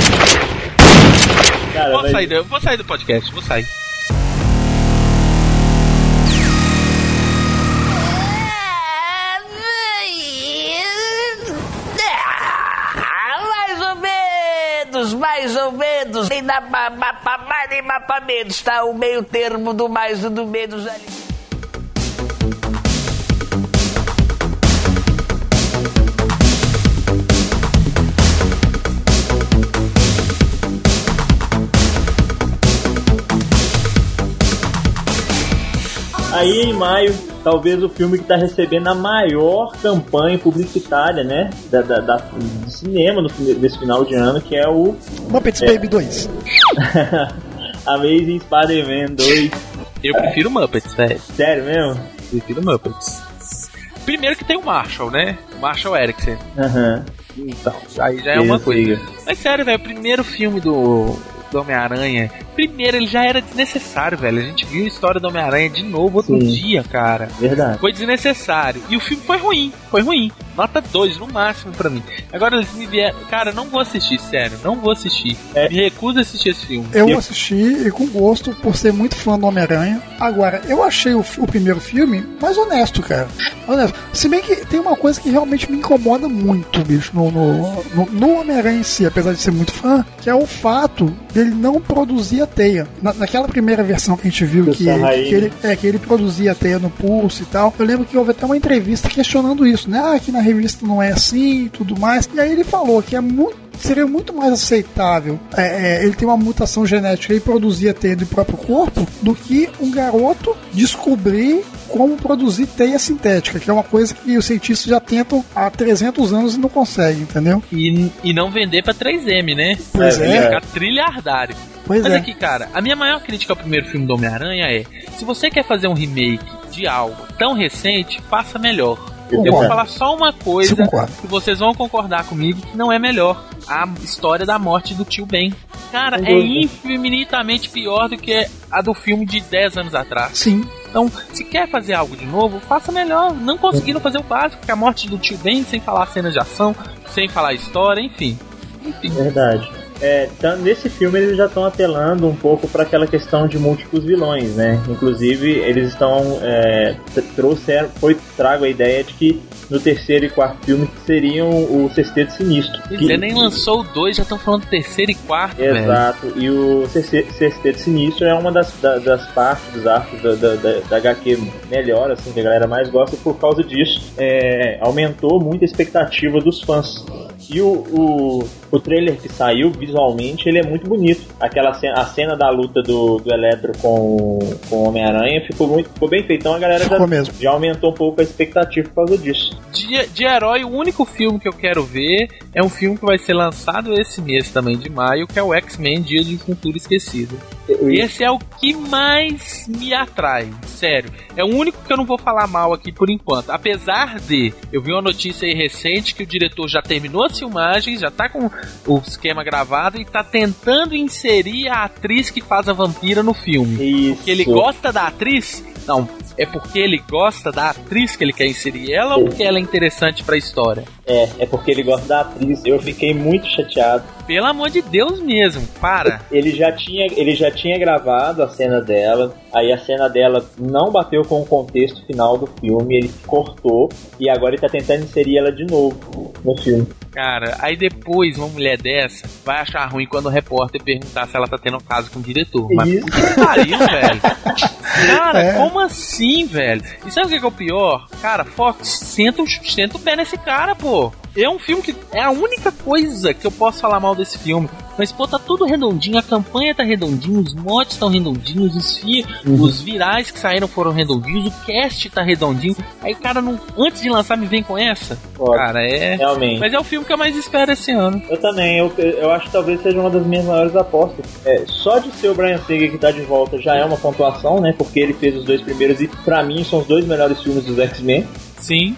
Cara, vou, mas... sair do, vou sair do podcast, vou sair. Ah, mais ou menos, mais ou menos. Nem dá pra, pra, pra mais nem mais pra menos, tá? O meio termo do mais e do menos ali. Aí em maio, talvez o filme que tá recebendo a maior campanha publicitária, né? Da, da, da- de cinema no, fim- desse final de ano, que é o Muppets É. Baby dois. Amazing Spider-Man dois. Eu prefiro Muppets, velho. Sério mesmo? Prefiro Muppets. Primeiro que tem o Marshall, né? O Marshall Erickson. Aham. Então, aí já é uma Isso, coisa. diga. Mas sério, velho, o primeiro filme do do Homem-Aranha, primeiro ele já era desnecessário, velho. A gente viu a história do Homem-Aranha de novo outro Sim. dia, cara. Verdade. Foi desnecessário. E o filme foi ruim, foi ruim. Nota dois no máximo pra mim. Agora eles me vieram... Cara, não vou assistir, sério. Não vou assistir. É. Me recuso a assistir esse filme. Eu assisti e com gosto, por ser muito fã do Homem-Aranha. Agora, eu achei o, o primeiro filme mais honesto, cara. Honesto. Se bem que tem uma coisa que realmente me incomoda muito, bicho, no, no, no, no Homem-Aranha em si, apesar de ser muito fã, que é o fato dele não produzir a teia. Na, naquela primeira versão que a gente viu, que, que, ele, é, que ele produzia a teia no pulso e tal, eu lembro que houve até uma entrevista questionando isso, né? Ah, aqui na revista não é assim e tudo mais. E aí ele falou que é muito seria muito mais aceitável é, é, ele ter uma mutação genética e produzir a teia do próprio corpo do que um garoto descobrir como produzir teia sintética, que é uma coisa que os cientistas já tentam há trezentos anos e não conseguem, entendeu? E, e não vender pra três M, né? Pois é. é. Ficar trilhardário. Pois Mas é. aqui, cara, a minha maior crítica ao primeiro filme do Homem-Aranha é: se você quer fazer um remake de algo tão recente, faça melhor. Eu, eu vou falar só uma coisa que vocês vão concordar comigo, que não é melhor. A história da morte do tio Ben. Cara, é infinitamente pior do que a do filme de dez anos atrás. Sim. Então, se quer fazer algo de novo, faça melhor. Não conseguiram fazer o básico, que é a morte do tio Ben, sem falar cenas de ação, sem falar história, enfim. enfim. Verdade. É, tá, nesse filme eles já estão apelando um pouco para aquela questão de múltiplos vilões, né? Inclusive eles estão é, trouxeram, foi trago a ideia de que no terceiro e quarto filme seriam o Sexteto Sinistro. Ele que... nem lançou o dois, já estão falando terceiro e quarto. Exato. Velho. E o Sexteto Sinistro é uma das, da, das partes dos arcos da, da, da, da agá quê melhor, assim, que a galera mais gosta. Por causa disso, é, aumentou muito a expectativa dos fãs. E o, o, o trailer que saiu, visualmente, ele é muito bonito. Aquela cena, a cena da luta do, do Electro com, com o Homem-Aranha ficou, muito, ficou bem feito. Então a galera já, já aumentou um pouco a expectativa por causa disso. De, de herói, o único filme que eu quero ver é um filme que vai ser lançado esse mês também, de maio, que é o X-Men Dia de Futuro Esquecido. Esse é o que mais me atrai, sério. É o único que eu não vou falar mal aqui por enquanto. Apesar de, eu vi uma notícia aí recente que o diretor já terminou as filmagens, já tá com o esquema gravado e tá tentando inserir a atriz que faz a vampira no filme. Isso. Porque ele gosta da atriz? Não, é porque ele gosta da atriz que ele quer inserir ela, ou porque ela é interessante pra história? É, é porque ele gosta da atriz. Eu fiquei muito chateado. Pelo amor de Deus mesmo, para. Ele já tinha, ele já tinha gravado a cena dela, aí a cena dela não bateu com o contexto final do filme, ele cortou, e agora ele tá tentando inserir ela de novo no filme. Cara, aí depois uma mulher dessa vai achar ruim quando o repórter perguntar se ela tá tendo um caso com o diretor. Mas que pariu, velho. Cara, é. Como assim, velho? E sabe o que é o pior? Cara, Fox, senta o, senta o pé nesse cara, pô. É um filme que é a única coisa que eu posso falar mal desse filme. Mas, pô, tá tudo redondinho, a campanha tá redondinho, os mods estão redondinhos, os, fi- uhum. os virais que saíram foram redondinhos, o cast tá redondinho. Aí, cara, não, antes de lançar, me vem com essa? Pode. Cara, é... Realmente. Mas é o filme que eu mais espero esse ano. Eu também, eu, eu acho que talvez seja uma das minhas maiores apostas. É, só de ser o Bryan Singer que tá de volta já é uma pontuação, né? Porque ele fez os dois primeiros e, pra mim, são os dois melhores filmes dos X-Men. Sim.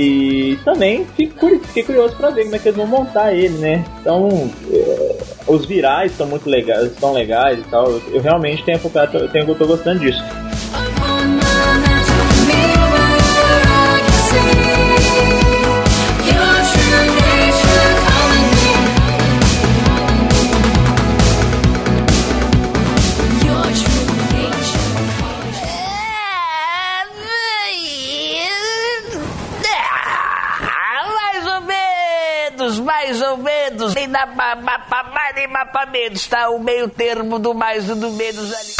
E também fiquei curioso pra ver como é que eles vão montar ele, né? Então, é, os virais estão muito legais, estão legais e tal. Eu, eu realmente tenho focado, eu, tenho, eu tô gostando disso. Mais ou menos, nem dá pra, pra, pra mais nem pra menos, tá? O meio termo do mais e do menos ali.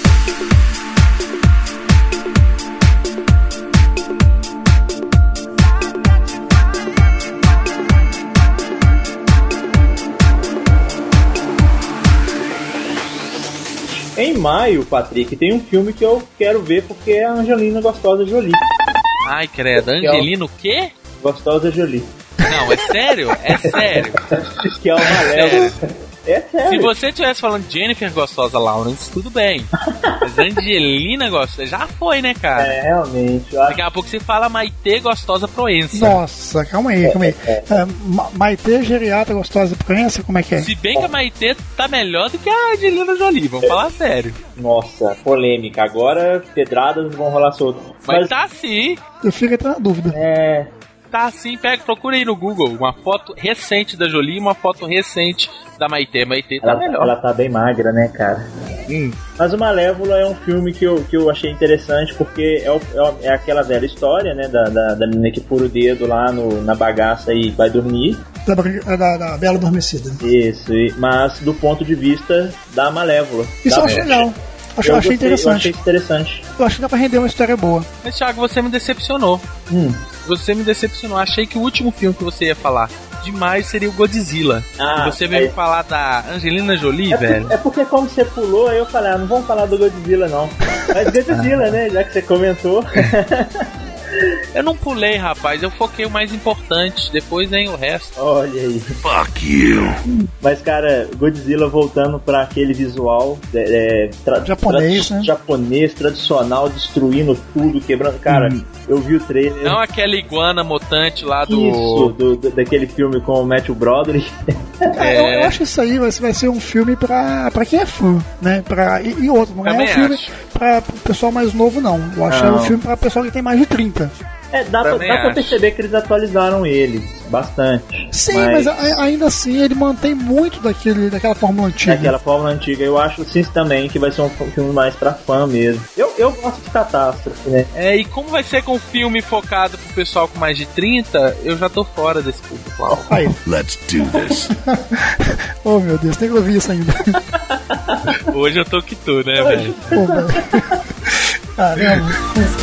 Em maio, Patrick, tem um filme que eu quero ver porque é a Angelina Gostosa Jolie. Ai, credo, Angelina o quê? Gostosa Jolie. Não, é sério? É sério. Que é o Malévola. É sério. Se você estivesse falando Jennifer Gostosa Lawrence, tudo bem. Mas Angelina Gostosa já foi, né, cara? É, realmente. Daqui a pouco você fala Maitê Gostosa Proença. Nossa, calma aí, calma aí. É, é. Ma- Maitê Geriatra Gostosa Proença, como é que é? Se bem que a Maitê tá melhor do que a Angelina Jolie, vamos falar sério. Nossa, polêmica. Agora pedradas vão rolar solto. Mas, Mas tá sim. Eu fico até na dúvida. é. Tá sim, pega, procura aí no Google uma foto recente da Jolie e uma foto recente da Maitê. Maitê tá Ela, melhor. ela tá bem magra, né, cara? Hum. Mas o Malévola é um filme que eu, que eu achei interessante porque é, o- é, o- é aquela velha história, né? Da, da, da menina que fura o dedo lá no, na bagaça e vai dormir. Da, da, da Bela Adormecida. Isso, e- mas do ponto de vista da Malévola. Isso da eu achei morte. legal. Acho, Eu achei gostei, Eu interessante. achei interessante. Eu acho que dá pra render uma história boa. Mas, Thiago, você me decepcionou. Hum. Você me decepcionou. Achei que o último filme que você ia falar demais seria o Godzilla. Ah, e você veio aí. falar da Angelina Jolie, É, velho. por- é porque como você pulou, aí eu falei, ah, não vamos falar do Godzilla não. Mas Godzilla, né? Já que você comentou. Eu não pulei, rapaz. Eu foquei o mais importante. Depois vem o resto. Olha aí. Fuck you. Mas, cara, Godzilla voltando pra aquele visual é, é, tra- Japonês, tra- né? japonês, tradicional, destruindo tudo, quebrando. Cara, eu vi o trailer. Não aquela iguana mutante lá do... Isso, do, do- daquele filme com o Matthew Broderick. Cara, eu, eu acho que isso aí vai, vai ser um filme pra, pra quem é fã, né? Pra, e, e outro, não Também é um filme acho. pra pro pessoal mais novo, não. Eu acho que é um Não. filme pra pessoal que tem mais de trinta. É, dá, pra, Também dá pra acho. perceber que eles atualizaram ele bastante. Sim, mas, a- ainda assim ele mantém muito daquele, daquela fórmula antiga. Daquela fórmula antiga, eu acho sim também que vai ser um filme mais pra fã mesmo. Eu, eu gosto de catástrofe, né? É, e como vai ser com um filme focado pro pessoal com mais de trinta, eu já tô fora desse público. Aí. Let's do this. Oh meu Deus, tem que ouvir isso ainda. Hoje eu tô que tô, né, velho? Pô, velho. Caramba.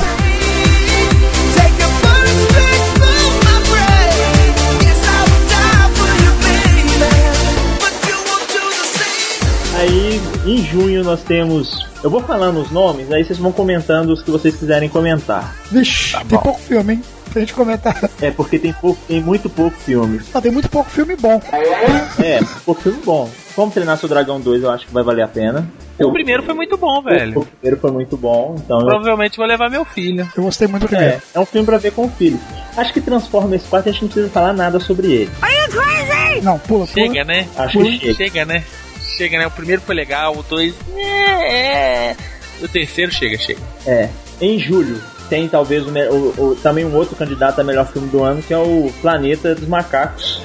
Aí, em junho, nós temos... Eu vou falando os nomes, aí vocês vão comentando os que vocês quiserem comentar. Vixe, tem pouco filme, hein? Pra gente comentar. É, porque tem, pouco, tem muito pouco filme. Ah, tem muito pouco filme bom. É, pouco filme bom. Como Treinar Seu Dragão dois, eu acho que vai valer a pena. O primeiro foi muito bom, velho. O primeiro foi muito bom, então... eu- Provavelmente vou levar meu filho. Eu gostei muito do primeiro. É, é um filme pra ver com o filho. Acho que Transformers quatro a gente não precisa falar nada sobre ele. Não, pula, pula. Chega, né? Acho que chega. Chega, né? Chega, né? O primeiro foi legal, o dois... É, é. O terceiro chega, chega. É. Em julho, tem talvez o, me- o- o- também um outro candidato a melhor filme do ano, que é o Planeta dos Macacos.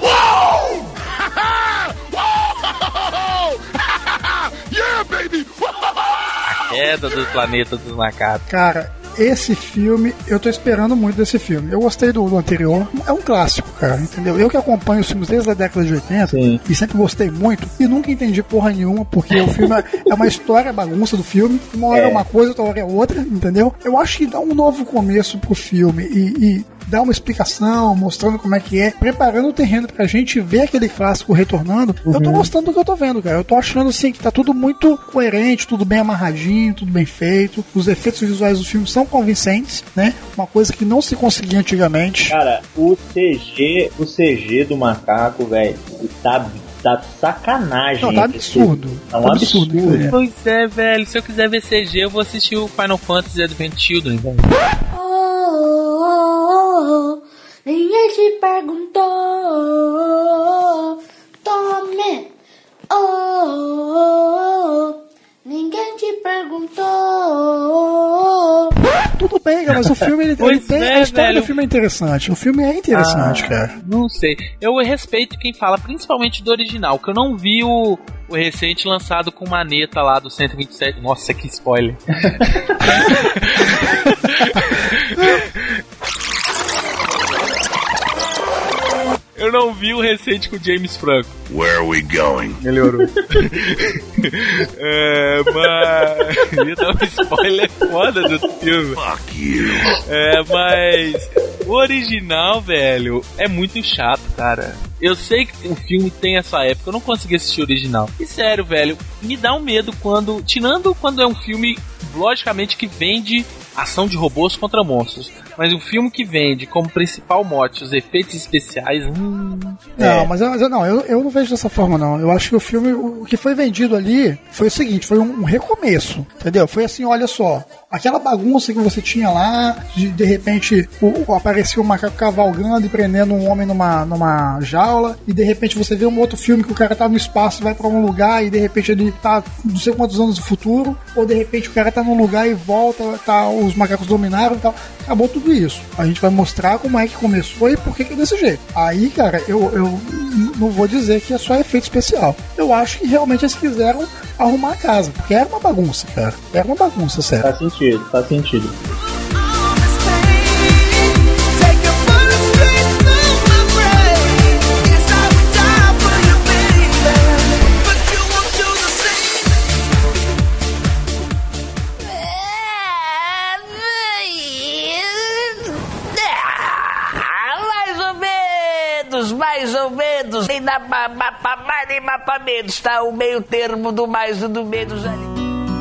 A queda do planeta dos macacos. Cara, esse filme, eu tô esperando muito desse filme. Eu gostei do, do anterior. É um clássico, cara, entendeu? Eu que acompanho os filmes desde a década de oitenta Sim. e sempre gostei muito e nunca entendi porra nenhuma, porque o filme é, é uma história, bagunça do filme. Uma hora é É. uma coisa, outra hora é outra, entendeu? Eu acho que dá um novo começo pro filme e, e dá uma explicação, mostrando como é que é, preparando o terreno pra gente ver aquele clássico retornando. Eu tô gostando do que eu tô vendo, cara. Eu tô achando assim que tá tudo muito coerente, tudo bem amarradinho, tudo bem feito. Os efeitos visuais do filme são convincentes, né? Uma coisa que não se conseguia antigamente. Cara, o C G, o C G do macaco, velho, tá, tá sacanagem. Não, tá esse absurdo. filme. Tá um Tá absurdo. absurdo, né? Pois é, velho. Se eu quiser ver C G, eu vou assistir o Final Fantasy Advent Children, velho. Oh, oh, oh, ninguém te perguntou. Tome. Oh, oh, oh, ninguém te perguntou. Tudo bem, cara, mas o filme, ele, ele Pois tem, é, a história velho. do filme é interessante. O filme é interessante, Ah, cara. Não sei. Eu respeito quem fala, principalmente do original, que eu não vi o, o recente lançado com maneta lá do cento e vinte e sete. Nossa, que spoiler. Eu não vi o recente com o James Franco. Where are we going? Melhorou. É, mas... Ia dar um spoiler foda do filme. Fuck you. É, mas... O original, velho, é muito chato, cara. Eu sei que o filme tem essa época, eu não consegui assistir o original. E sério, velho, me dá um medo quando... Tirando quando é um filme, logicamente, que vende ação de robôs contra monstros. Mas um filme que vende como principal mote os efeitos especiais... Hum, não, é. mas, eu, mas eu, não, eu, eu não vejo dessa forma, não. Eu acho que o filme, o, o que foi vendido ali foi o seguinte, foi um, um recomeço, entendeu? Foi assim, olha só, aquela bagunça que você tinha lá, de, de repente o, o, aparecia um macaco cavalgando e prendendo um homem numa, numa jaula, e de repente você vê um outro filme que o cara tá no espaço e vai pra um lugar, e de repente ele tá não sei quantos anos no futuro, ou de repente o cara tá num lugar e volta, tá, os macacos dominaram e tal. Acabou tudo isso. A gente vai mostrar como é que começou e por que que é desse jeito. Aí, cara, eu, eu não vou dizer que é só efeito especial. Eu acho que realmente eles quiseram arrumar a casa, porque era uma bagunça, cara. Era uma bagunça, sério. Faz sentido, faz sentido. Mais ou menos, nem dá pra mais nem pra menos, tá? O meio termo do mais e do menos ali.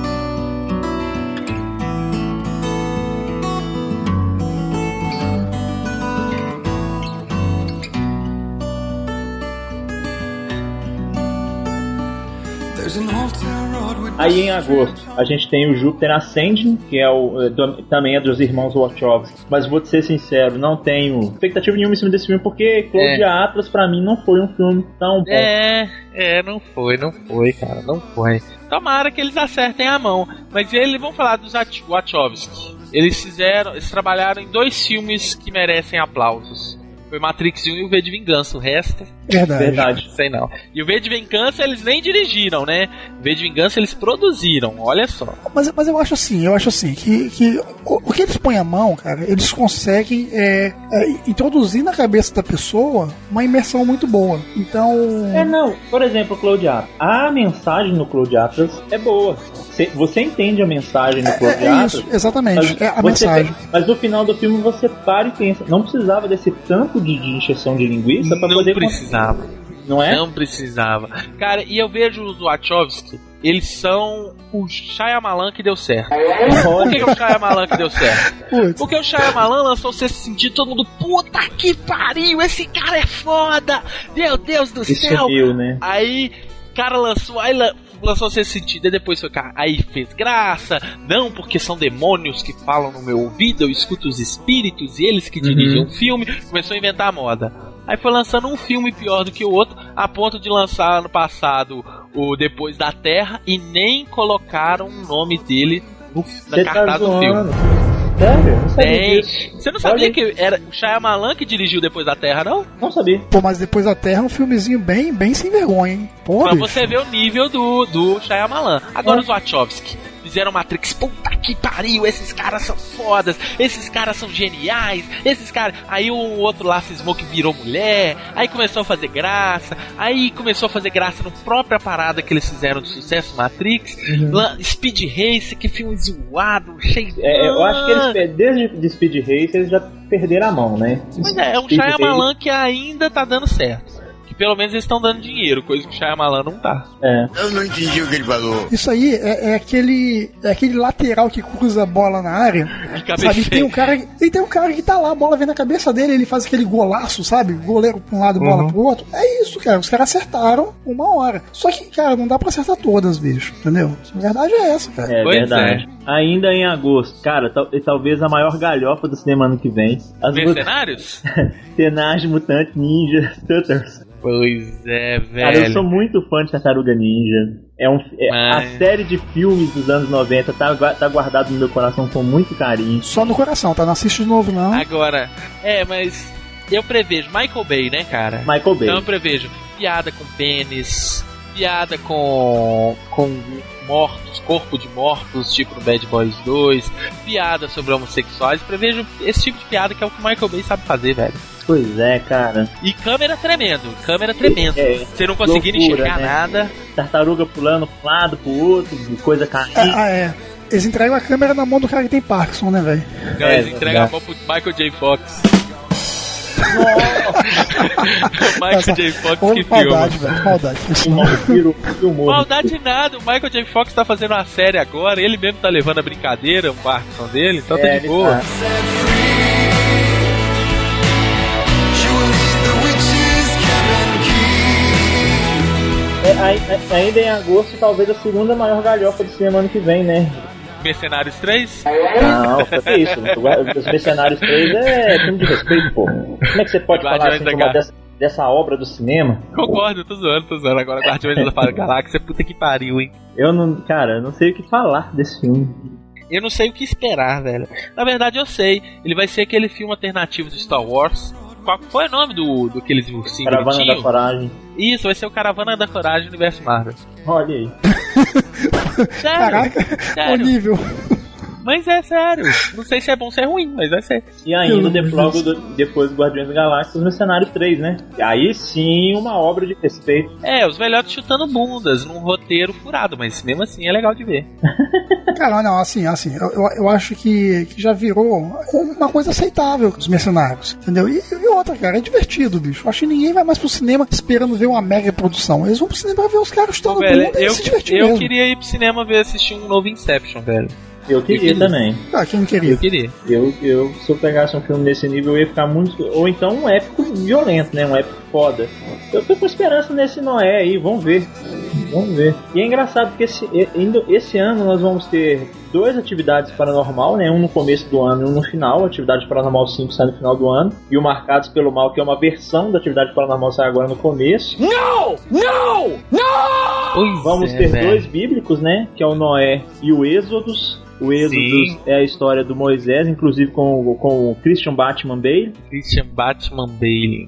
Aí em agosto a gente tem o Júpiter Ascending, que é o do, também é dos irmãos Wachowski. Mas vou te ser sincero, não tenho expectativa nenhuma em cima desse filme, porque Cloud é. Atlas pra mim não foi um filme tão bom. É, é, não foi, não foi, cara, não foi. Tomara que eles acertem a mão. Mas eles vão falar dos Wachowski. Eles fizeram, eles trabalharam em dois filmes que merecem aplausos. Foi Matrix um e o V de Vingança, o resto... Verdade. Verdade. Sei não. E o V de Vingança eles nem dirigiram, né? O V de Vingança eles produziram, olha só. Mas, mas eu acho assim, eu acho assim, que, que o, o que eles põem a mão, cara, eles conseguem é, é, introduzir na cabeça da pessoa uma imersão muito boa. Então... É, não. Por exemplo, o Cloud Atlas. A mensagem no Cloud Atlas é boa. Você, você entende a mensagem no Cloud é, é Atlas. Isso, exatamente. É a você, mensagem. Mas no final do filme você para e pensa, não precisava desse tanto de, de injeção de linguiça pra não poder... precisava. Não é? Não precisava. Cara, e eu vejo os Wachowski, eles são o Shyamalan que deu certo. Por que, que o Shyamalan que deu certo? Putz. Porque o Shyamalan lançou você se sentir todo mundo, puta que pariu, esse cara é foda, meu Deus do Isso céu. Viu, né? Aí, cara lançou, aí lançou você sentido, e depois foi, cara, aí fez graça, não, porque são demônios que falam no meu ouvido, eu escuto os espíritos e eles que dirigem Uhum. um filme, começou a inventar a moda. Aí foi lançando um filme pior do que o outro, a ponto de lançar ano passado o Depois da Terra e nem colocaram o nome dele no, na Você cartaz tá do zoando. filme. Sério? Não sabia Tem. disso. Você não sabia Olha. que era o Shyamalan que dirigiu Depois da Terra, não? Não sabia. Pô, mas Depois da Terra é um filmezinho bem, bem sem vergonha, hein? Porra, Pra bicho. você ver o nível do, do Shyamalan. Agora os Wachowski fizeram Matrix, puta que pariu, esses caras são fodas, esses caras são geniais, esses caras... Aí o outro lá cismou que virou mulher, aí começou a fazer graça, aí começou a fazer graça no própria parada que eles fizeram de sucesso, Matrix, Uhum. lá, Speed Race, que filme zoado, cheio de... É, eu acho que eles, desde de Speed Race, eles já perderam a mão, né? Mas é, é um Speed Shyamalan que ainda tá dando certo. Que pelo menos eles estão dando dinheiro, coisa que o Shyamalan não tá. É. Eu não entendi o que ele falou. Isso aí é, é aquele é aquele lateral que cruza a bola na área. De Sabe? E tem um cara, e tem um cara que tá lá, a bola vem na cabeça dele, ele faz aquele golaço, sabe? Goleiro pra um lado, bola Uhum. pro outro. É isso, cara. Os caras acertaram uma hora. Só que, cara, não dá pra acertar todas, bicho. Entendeu? A verdade é essa, cara. É Pois verdade. Ainda em agosto, cara, tal, talvez a maior galhofa do cinema ano que vem. As Mercenários? Tenage, Mutante, Ninja, Turtles. Pois é, velho. Cara, eu sou muito fã de Tartaruga Ninja. É um, é, Mas- A série de filmes dos anos noventa tá, gua- tá guardado no meu coração com muito carinho. Só no coração, tá? Não assiste de novo, não. Agora, é, mas eu prevejo Michael Bay, né, cara? Michael Bay. Então eu prevejo piada com pênis, piada com com mortos, corpo de mortos, tipo no Bad Boys dois, piada sobre homossexuais. Prevejo esse tipo de piada que é o que o Michael Bay sabe fazer, velho. Pois é, cara. E câmera tremendo, câmera tremendo. É, Você não conseguindo loucura, enxergar né? nada. Tartaruga pulando pra um lado, pro outro, coisa caindo. É, ah, é. Eles entregam a câmera na mão do cara que tem Parkinson, né, velho? Cara, eles É, entregam a verdade. mão pro Michael J. Fox. Michael J. Fox Pô, que filma. maldade, velho. Maldade. Isso não. Filmou, filmou. Maldade nada, o Michael J. Fox tá fazendo uma série agora, ele mesmo tá levando a brincadeira, o Parkinson dele, então tá É, de ele boa. tá. ainda em agosto, talvez a segunda maior galhofa do cinema ano que vem, né? Mercenários três? Não, foi que isso. Os Mercenários três é filme de respeito, pô. Como é que você pode falar assim de uma dessa, dessa obra do cinema? Concordo, eu tô zoando, tô zoando. Agora Guardiões da Galáxia, puta que pariu, hein? Eu não, cara, eu não sei o que falar desse filme. Eu não sei o que esperar, velho. Na verdade, eu sei. Ele vai ser aquele filme alternativo de Star Wars. Qual foi o nome do, do aqueles ursinhos? Caravana bonitinho? da Coragem. Isso, vai ser o Caravana da Coragem do universo Marvel. Olha aí. Sério? Caraca, sério. o nível. Mas é sério. Não sei se é bom ou se é ruim, mas vai ser. E ainda, de, logo do, depois do Guardiões da Galáxia, os Mercenários três, né? Aí sim, uma obra de respeito. É, os velhotes chutando bundas num roteiro furado, mas mesmo assim é legal de ver. Cara, não, assim, assim, eu, eu acho que, que já virou uma coisa aceitável dos Mercenários, entendeu? E, e outra, cara, é divertido, bicho. Eu acho que ninguém vai mais pro cinema esperando ver uma mega produção. Eles vão pro cinema pra ver os caras chutando bunda e eu, se divertir eu mesmo. queria ir pro cinema ver assistir um novo Inception, velho. Eu queria, eu queria também. Ah, quem não queria? Eu queria. Eu, eu, se eu pegasse um filme nesse nível, eu ia ficar muito... Ou então um épico violento, né? Um épico foda. Eu tô com esperança nesse Noé aí, vamos ver. Vamos ver. E é engraçado porque esse, esse ano nós vamos ter duas atividades paranormal, né? Um no começo do ano e um no final. Atividade Paranormal cinco sai no final do ano. E o Marcados pelo Mal, que é uma versão da Atividade Paranormal, sai agora no começo. Não! Não! Não! Vamos é, ter velho. dois bíblicos, né? Que é o Noé e o Êxodos. O Êxodos é a história do Moisés, inclusive com, com o Christian Batman Bale. Christian Batman Bale.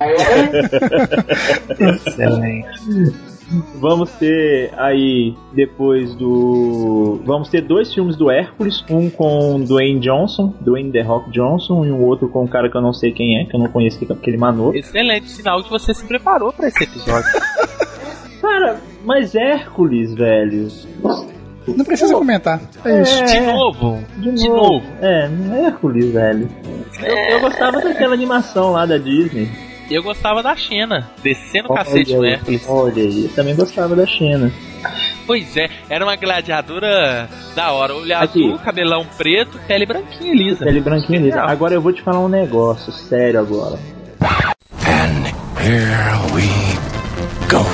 Excelente. Vamos ter aí, depois do... Vamos ter dois filmes do Hércules. Um com Dwayne Johnson, Dwayne The Rock Johnson. E um outro com um cara que eu não sei quem é, que eu não conheço, que é aquele manoto. Excelente sinal que você se preparou pra esse episódio. Cara, mas Hércules, velho... Não precisa comentar. É isso. É, de novo? De, de novo. novo. É, Hércules, velho. Eu, eu gostava daquela animação lá da Disney. Eu gostava da Xena, descendo o Olha cacete aí, no Hércules. Olha aí, eu também gostava da Xena. Pois é, era uma gladiadora da hora. Olho Aqui. azul, cabelão preto, pele branquinha e lisa. Pele branquinha e lisa. Agora eu vou te falar um negócio, sério agora. And here we go.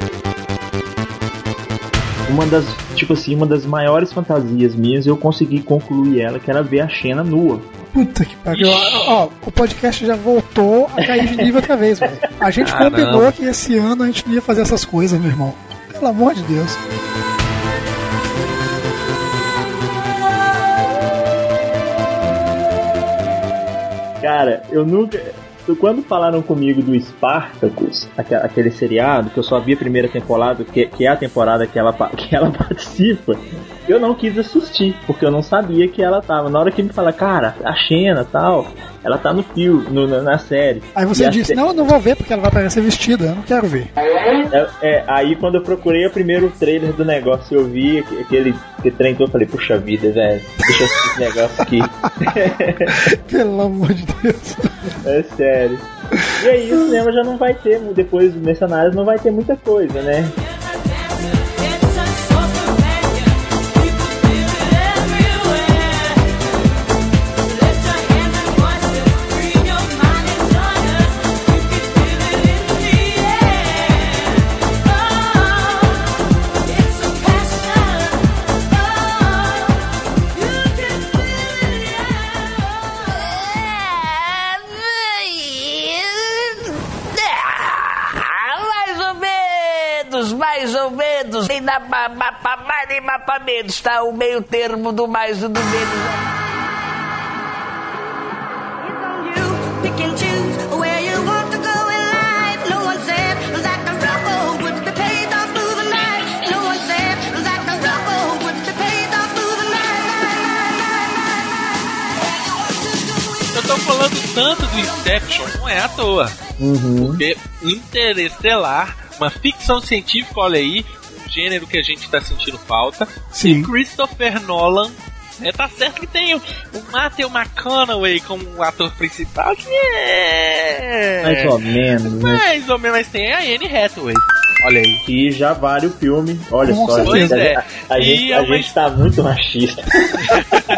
Uma das, tipo assim, uma das maiores fantasias minhas, eu consegui concluir ela, que era ver a Xena nua. Puta que pariu. Ó, ó, o podcast já voltou a cair de nível outra vez, velho. A gente Ah, combinou não. que esse ano a gente não ia fazer essas coisas, meu irmão. Pelo amor de Deus. Cara, eu nunca... Quando falaram comigo do Spartacus, aque- aquele seriado, que eu só vi a primeira temporada, que, que é a temporada que ela, pa- que ela participa, eu não quis assistir, porque eu não sabia que ela tava. Na hora que me fala, cara, a Xena e tal, ela tá no filme, no, na, na série. Aí E você a disse, sé- não, eu não vou ver porque ela vai aparecer vestida, eu não quero ver. É, é, aí quando eu procurei o primeiro trailer do negócio, eu vi aqu- aquele, aquele trem que eu falei, puxa vida, velho, deixa eu assistir esse negócio aqui. Pelo amor de Deus. É sério. E aí o cinema já não vai ter, depois do Mercenários não vai ter muita coisa, né? Mais ou menos, mais ou menos. Nem dá pra, pra, pra mais nem mais pra menos, tá? O meio termo do mais e do menos. Pick and choose where you want to go in life. No one said that the road would be paved off through the night. No one said that the road would be paved off through the night. Eu tô falando tanto do Inception, não é à toa. Uhum. Porque Interestelar, uma ficção científica, olha aí, um gênero que a gente tá sentindo falta. Sim. E Christopher Nolan, é, tá certo que tem o, o Matthew McConaughey como o ator principal, que é... Mais ou menos, né? Mais ou menos, mas tem a Anne Hathaway. Olha aí. Que já vale o filme. Olha Com só, a certeza. gente, Pois é. a, a E gente, é a uma- gente tá muito machista.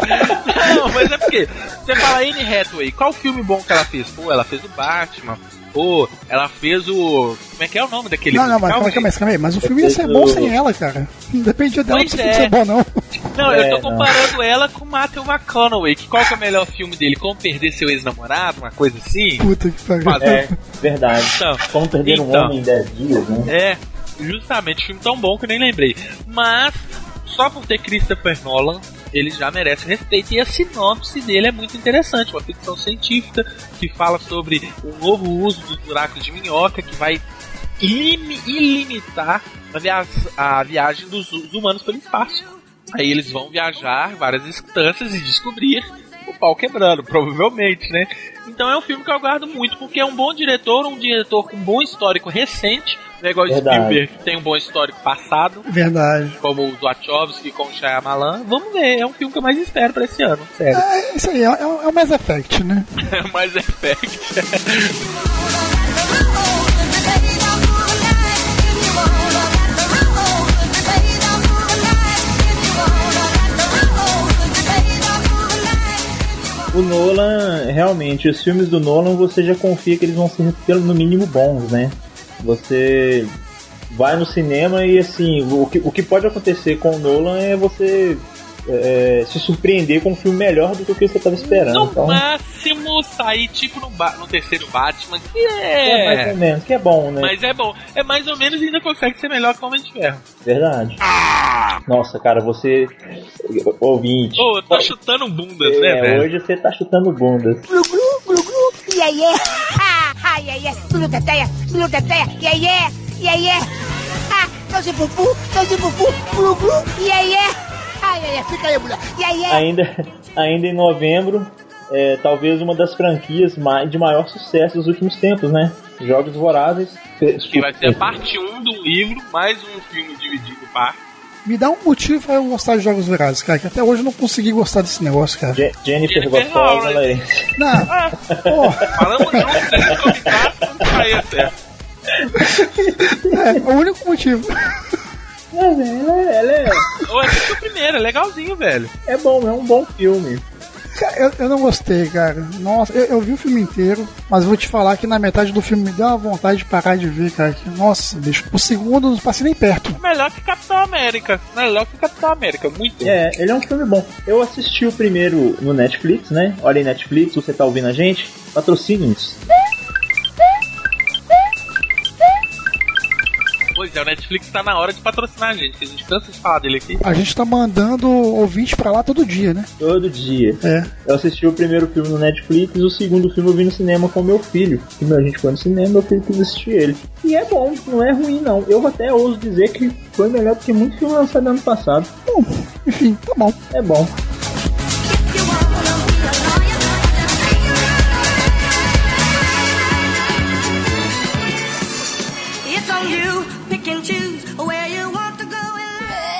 Não, mas é porque você fala Anne Hathaway, qual filme bom que ela fez? Pô, ela fez o Batman, Pô, ela fez o... Como é que é o nome daquele... Não, não, mas calma, calma, calma aí. Mas o filme ia ser bom sem ela, cara. Não dependia dela Pois pra é. ser bom, não. Não, É, eu tô comparando ela com o Matthew McConaughey. Que qual que é o melhor filme dele? Como Perder Seu Ex-Namorado? Uma coisa assim? Puta que pariu. Mas- É, verdade. Então, Como perder um então. homem em dez dias, né? É, justamente, filme tão bom que eu nem lembrei. Mas, só por ter Christopher Nolan, ele já merece respeito. E a sinopse dele é muito interessante. Uma ficção científica que fala sobre o novo uso dos buracos de minhoca que vai ilim- ilimitar a, via- a viagem dos, dos humanos pelo espaço. Aí eles vão viajar várias distâncias e descobrir o pau quebrando, provavelmente, né? Então é um filme que eu aguardo muito, porque é um bom diretor, um diretor com um bom histórico recente, não é igual o Verdade. Spielberg, que tem um bom histórico passado, Verdade. como o Wachowski com o Shyamalan. Vamos ver, é um filme que eu mais espero pra esse ano, sério. É, isso aí, é, é o Mass Effect, né? Mas é fact. O Nolan, realmente, os filmes do Nolan, você já confia que eles vão ser, pelo no mínimo, bons, né? Você vai no cinema e, assim, o que, o que pode acontecer com o Nolan é você é, se surpreender com um filme melhor do que o que você estava esperando. No Então, máximo sair tipo no, ba- no terceiro Batman, que é mais é... ou menos, que é bom, né? Mas é bom, é mais ou menos e ainda consegue ser melhor que o Homem de Ferro. Verdade. Nossa, cara, você, ouvinte... Ô, eu tô chutando bundas, é, né, velho? hoje você tá chutando bundas. Glu glu, glu glu, yeah yeah. Ha, ha, yeah yeah. Gluteteia, gluteteia, yeah yeah, yeah yeah. Ha, tô de bubu, tô de bubu, glu glu, yeah yeah. Ha, yeah yeah, fica aí, mulher, yeah yeah. Ainda, ainda em novembro, é, talvez uma das franquias mai- de maior sucesso dos últimos tempos, né? Jogos Vorazes. Que vai ser a parte um do livro, mais um filme dividido em parte. Me dá um motivo pra eu gostar de Jogos Vorazes, cara, que até hoje eu não consegui gostar desse negócio, cara. Je- Jennifer Jennifer Gostosa, Lawrence. ela é. Não, Ah, porra, falamos juntos, a gente combinado, não saía certo. é, é o único motivo. É, velho, ela, é- ela é, Ô, assiste o primeiro, é legalzinho, velho. é bom, é um bom filme. Cara, eu, eu não gostei, cara. Nossa, eu, eu vi o filme inteiro, mas vou te falar que na metade do filme me deu uma vontade de parar de ver, cara. Que, nossa, bicho, o segundo não passei nem perto. É melhor que Capitão América. Melhor que Capitão América, muito. É, ele é um filme bom. Eu assisti o primeiro no Netflix, né? Olha aí, Netflix, você tá ouvindo a gente? Patrocine-nos. Pois é, o Netflix tá na hora de patrocinar a gente, que a gente cansa de falar dele aqui. A gente tá mandando ouvinte pra lá todo dia, né? Todo dia. É. Eu assisti o primeiro filme no Netflix, o segundo filme eu vi no cinema com meu filho. Que a gente foi no cinema, meu filho quis assistir ele. E é bom, não é ruim não. Eu até ouso dizer que foi melhor do que muito filme lançado ano passado. Bom, enfim, tá bom. É bom. It's on you, pick and choose where you want to go in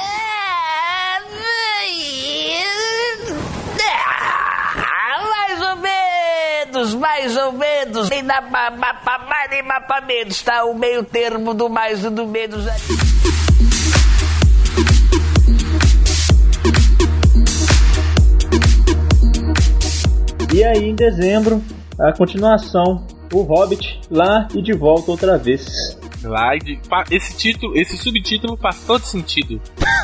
Mais ou menos, mais ou menos. Nem dá pra, pra, pra mais nem mais pra menos, tá? O meio termo do mais e do menos ali. E aí em dezembro, a continuação, o Hobbit lá e de volta outra vez. Lá e de, fa- esse título, esse subtítulo faz todo sentido.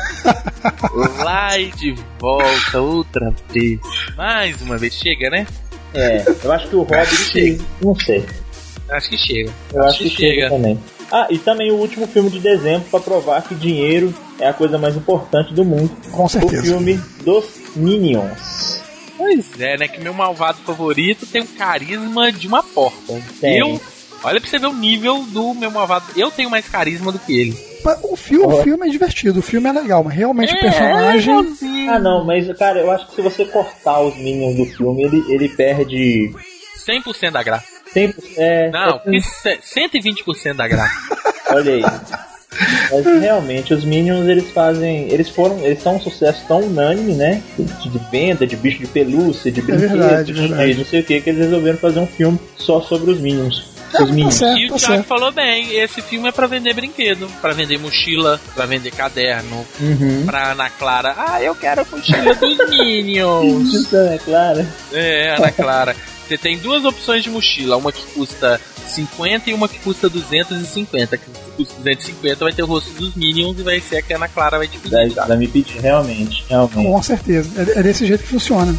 Lá e de volta outra vez. Mais uma vez, chega, né? É, eu acho que o Hobbit, Chega. não sei. Acho que chega. Eu acho que chega também. Ah, e também o último filme de dezembro pra provar que dinheiro é a coisa mais importante do mundo. Com certeza. O filme dos Minions. Pois é, né? Que meu malvado favorito tem um carisma de uma porta. Tem. Eu, olha pra você ver o nível do meu malvado. Eu tenho mais carisma do que ele. Mas o filme, o filme é divertido, o filme é legal, mas realmente o personagem. legalzinho. Ah não, mas cara, eu acho que se você cortar os Minions do filme, ele, ele perde cem por cento da graça. cem por cento. É, Não, é, que ce- cento e vinte por cento da graça. olha aí. Mas realmente os Minions eles fazem, eles foram, eles são um sucesso tão unânime, né? De, de venda, de bicho de pelúcia, de brinquedo, verdade, de verdade. não sei o que, que eles resolveram fazer um filme só sobre os Minions. É, Os tá Minions. certo, E o tá Thiago certo. falou bem, esse filme é pra vender brinquedo, pra vender mochila, pra vender caderno, Uhum. pra Ana Clara, ah, eu quero a mochila dos Minions. Isso é claro. É, Ana Clara. Você tem duas opções de mochila, uma que custa cinquenta e uma que custa duzentos e cinquenta. Que custa duzentos e cinquenta vai ter o rosto dos Minions e vai ser a que a Ana Clara vai te pedir. Vai, vai me pedir, realmente, realmente. Com certeza, é, é desse jeito que funciona.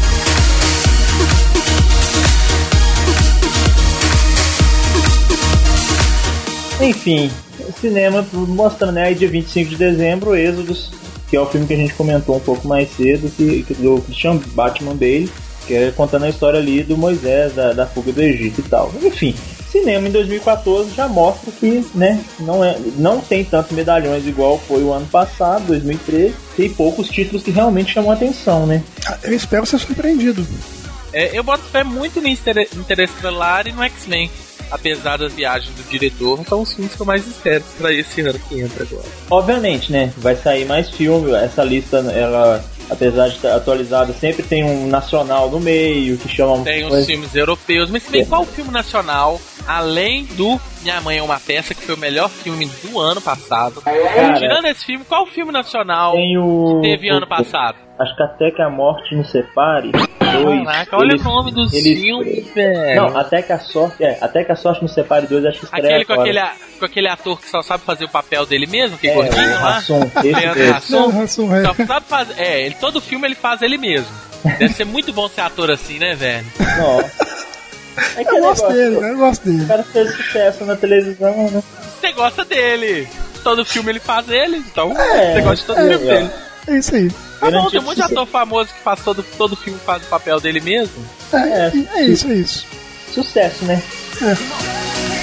Enfim, cinema mostrando, né, aí dia vinte e cinco de dezembro, Êxodos, que é o filme que a gente comentou um pouco mais cedo, que, que do Christian Batman Bale, que é contando a história ali do Moisés, da, da fuga do Egito e tal. Enfim, cinema em dois mil e quatorze já mostra que, né, não, é, não tem tantos medalhões igual foi o ano passado, dois mil e treze, tem poucos títulos que realmente chamam a atenção, né? Eu espero ser surpreendido. É, eu boto fé muito no Inter- Interestelar e no X-Men. Apesar das viagens do diretor, são os filmes que eu mais espero pra esse ano que entra agora. Obviamente, né? Vai sair mais filme. Essa lista, ela, apesar de estar atualizada, sempre tem um nacional no meio que chama. Tem uns coisa... filmes europeus, mas se bem, qual filme nacional, além do Minha Mãe é uma Peça, que foi o melhor filme do ano passado? Cara, tirando esse filme, qual filme nacional tem o... que teve o... ano passado? Acho que Até que a Morte nos separe. Dois, Caraca, olha eles, o nome dos eles, filmes, velho. Não, Até que a Sorte, é, Até que a Sorte nos separe dois, acho que estreia aquele com agora. aquele, com aquele ator que só sabe fazer o papel dele mesmo, que é, é gordinho lá. Hassum, esse Leandro Hassum. Não, Hassum, é. Só sabe fazer, é, ele, todo filme ele faz ele mesmo. Deve ser muito bom ser ator assim, né, velho? Nossa. É que eu gosto negócio, dele, eu gosto dele. O cara fez sucesso na televisão, né? Você gosta dele. Todo filme ele faz ele, então é, você gosta de todo é, filme dele. É isso aí. Tá bom, tem um monte de ator famoso que faz todo, todo filme faz o papel dele mesmo. É, é, é isso, é isso. Sucesso, né? É.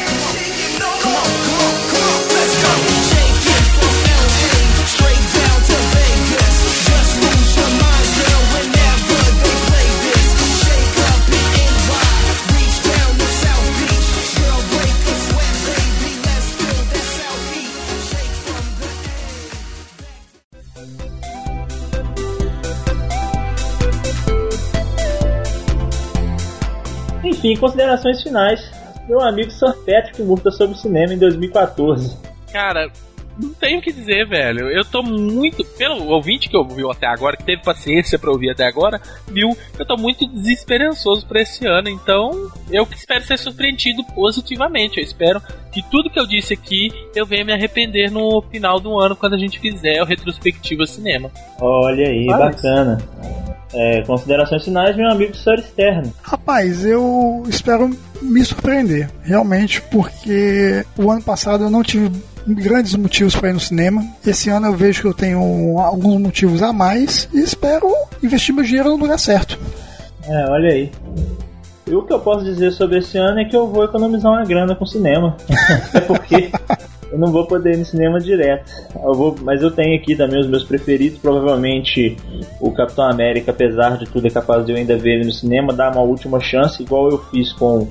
Enfim, considerações finais. Meu amigo Sir Patrick Murta sobre o cinema em dois mil e quatorze. Cara, não tenho o que dizer, velho. Eu tô muito... Pelo ouvinte que ouviu até agora, que teve paciência pra ouvir até agora, viu? Eu tô muito desesperançoso pra esse ano. Então, eu espero ser surpreendido positivamente. Eu espero que tudo que eu disse aqui, eu venha me arrepender no final do ano, quando a gente fizer o retrospectivo cinema. Olha aí, Mas... bacana. É, considerações finais, meu amigo Sr. Externo. Rapaz, eu espero me surpreender, realmente, porque o ano passado eu não tive grandes motivos para ir no cinema. Esse ano eu vejo que eu tenho alguns motivos a mais e espero investir meu dinheiro no lugar certo. É, olha aí. E o que eu posso dizer sobre esse ano é que eu vou economizar uma grana com o cinema. É porque eu não vou poder ir no cinema direto. Eu vou, mas eu tenho aqui também os meus preferidos. Provavelmente o Capitão América, apesar de tudo, é capaz de eu ainda ver ele no cinema, dar uma última chance, igual eu fiz com,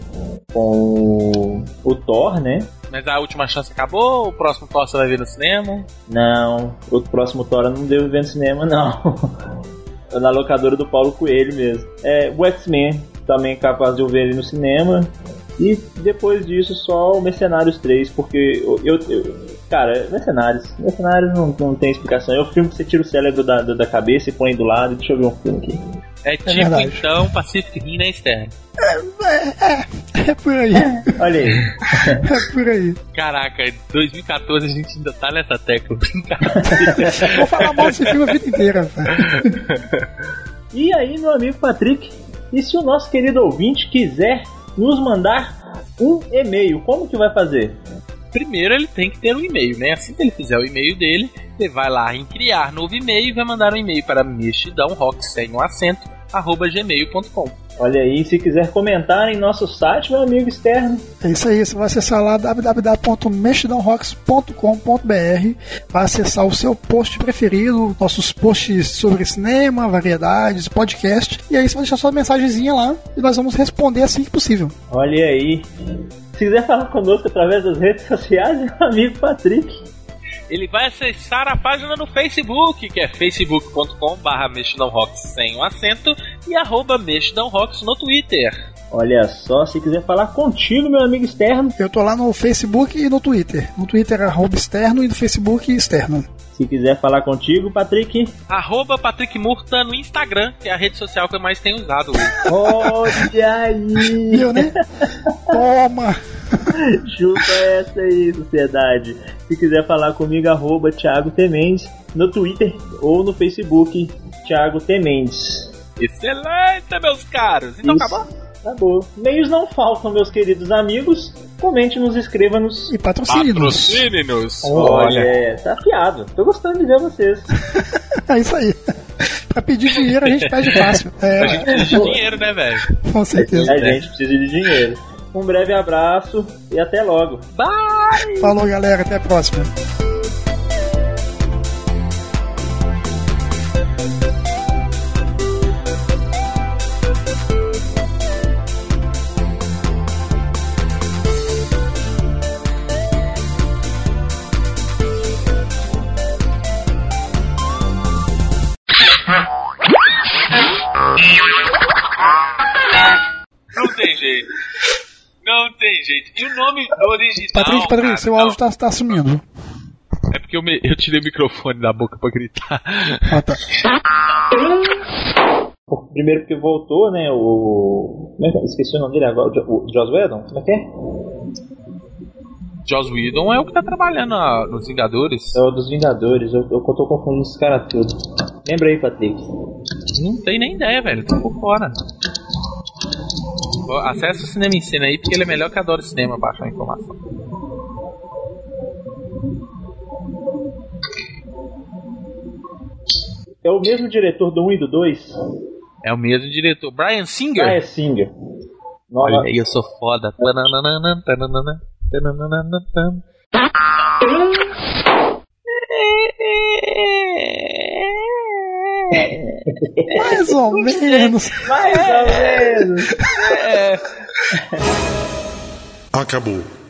com o Thor, né? Mas a última chance acabou? O próximo Thor você vai ver no cinema? Não, o próximo Thor eu não devo ver no cinema, não. Na locadora do Paulo Coelho mesmo. É, o X-Men também é capaz de eu ver ele no cinema. E depois disso só o Mercenários três, porque eu, eu, eu cara, Mercenários Mercenários não, não tem explicação. É o filme que você tira o cérebro da, da, da cabeça e põe do lado. Deixa eu ver um filme aqui. É tipo, é então, Pacific Rim na externa. É, é, é, é por aí. É, olha aí. É por aí. Caraca, em dois mil e quatorze a gente ainda tá nessa tecla. Vou falar mal desse filme a vida inteira. E aí, meu amigo Patrick, e se o nosso querido ouvinte quiser nos mandar um e-mail, como que vai fazer? Primeiro ele tem que ter um e-mail, né? Assim que ele fizer o e-mail dele, ele vai lá em criar novo e-mail e vai mandar um e-mail para mexidãorock sem um acento, arroba gmail ponto com. Olha aí, se quiser comentar em nosso site, meu amigo externo. É isso aí, você vai acessar lá w w w ponto mexidão rocks ponto com ponto b r, vai acessar o seu post preferido, nossos posts sobre cinema, variedades, podcast, e aí você vai deixar sua mensagenzinha lá e nós vamos responder assim que possível. Olha aí. Se quiser falar conosco através das redes sociais, meu amigo Patrick, ele vai acessar a página no Facebook, que é facebook ponto com barra mexidãorocks sem um acento e arroba mexidãorocks no Twitter. Olha só, se quiser falar contigo, meu amigo externo, eu tô lá no Facebook e no Twitter. No Twitter é arroba externo e no Facebook externo. Se quiser falar contigo, Patrick. Arroba Patrick Murta no Instagram, que é a rede social que eu mais tenho usado hoje. Olha aí! Eu, né? Toma! Chupa essa aí, sociedade. Se quiser falar comigo, arroba Thiago T. Mendes no Twitter ou no Facebook, Thiago T. Mendes. Excelente, meus caros! Então Isso. acabou? Acabou. Meios não faltam, meus queridos amigos. Comente-nos, inscreva-nos. E patrocine-nos. Patrocine-nos. Olha, é, tá afiado. Tô gostando de ver vocês. É isso aí. Pra pedir dinheiro a gente pede fácil. É, A gente precisa de dinheiro, né, velho? com certeza. A gente precisa de dinheiro. Um breve abraço e até logo. Bye! Falou, galera. Até a próxima. Não tem jeito. Não tem jeito. E o nome original... Patrick, Patrick, cara, seu não. áudio tá, tá sumindo. É porque eu, me, eu tirei o microfone da boca pra gritar. Ah, tá. Primeiro porque voltou, né, o... Como é que é? Esqueci o nome dele agora, o Joss Whedon? Como é que é? Joss Whedon é o que tá trabalhando a, nos Vingadores. É o dos Vingadores, eu, eu tô confundindo esses caras todos. Lembra aí, Patrick? Não tem nem ideia, velho. Tô por fora. Acesse o Cinema em Cena aí, porque ele é melhor que Adoro Cinema pra achar a informação. É o mesmo diretor do um e do dois? É o mesmo diretor. Bryan Singer? Ah, é Singer. Olha aí, eu sou foda. Tananana, tananana, tananana, tan. Mais ou menos. Mais ou menos. É. Acabou.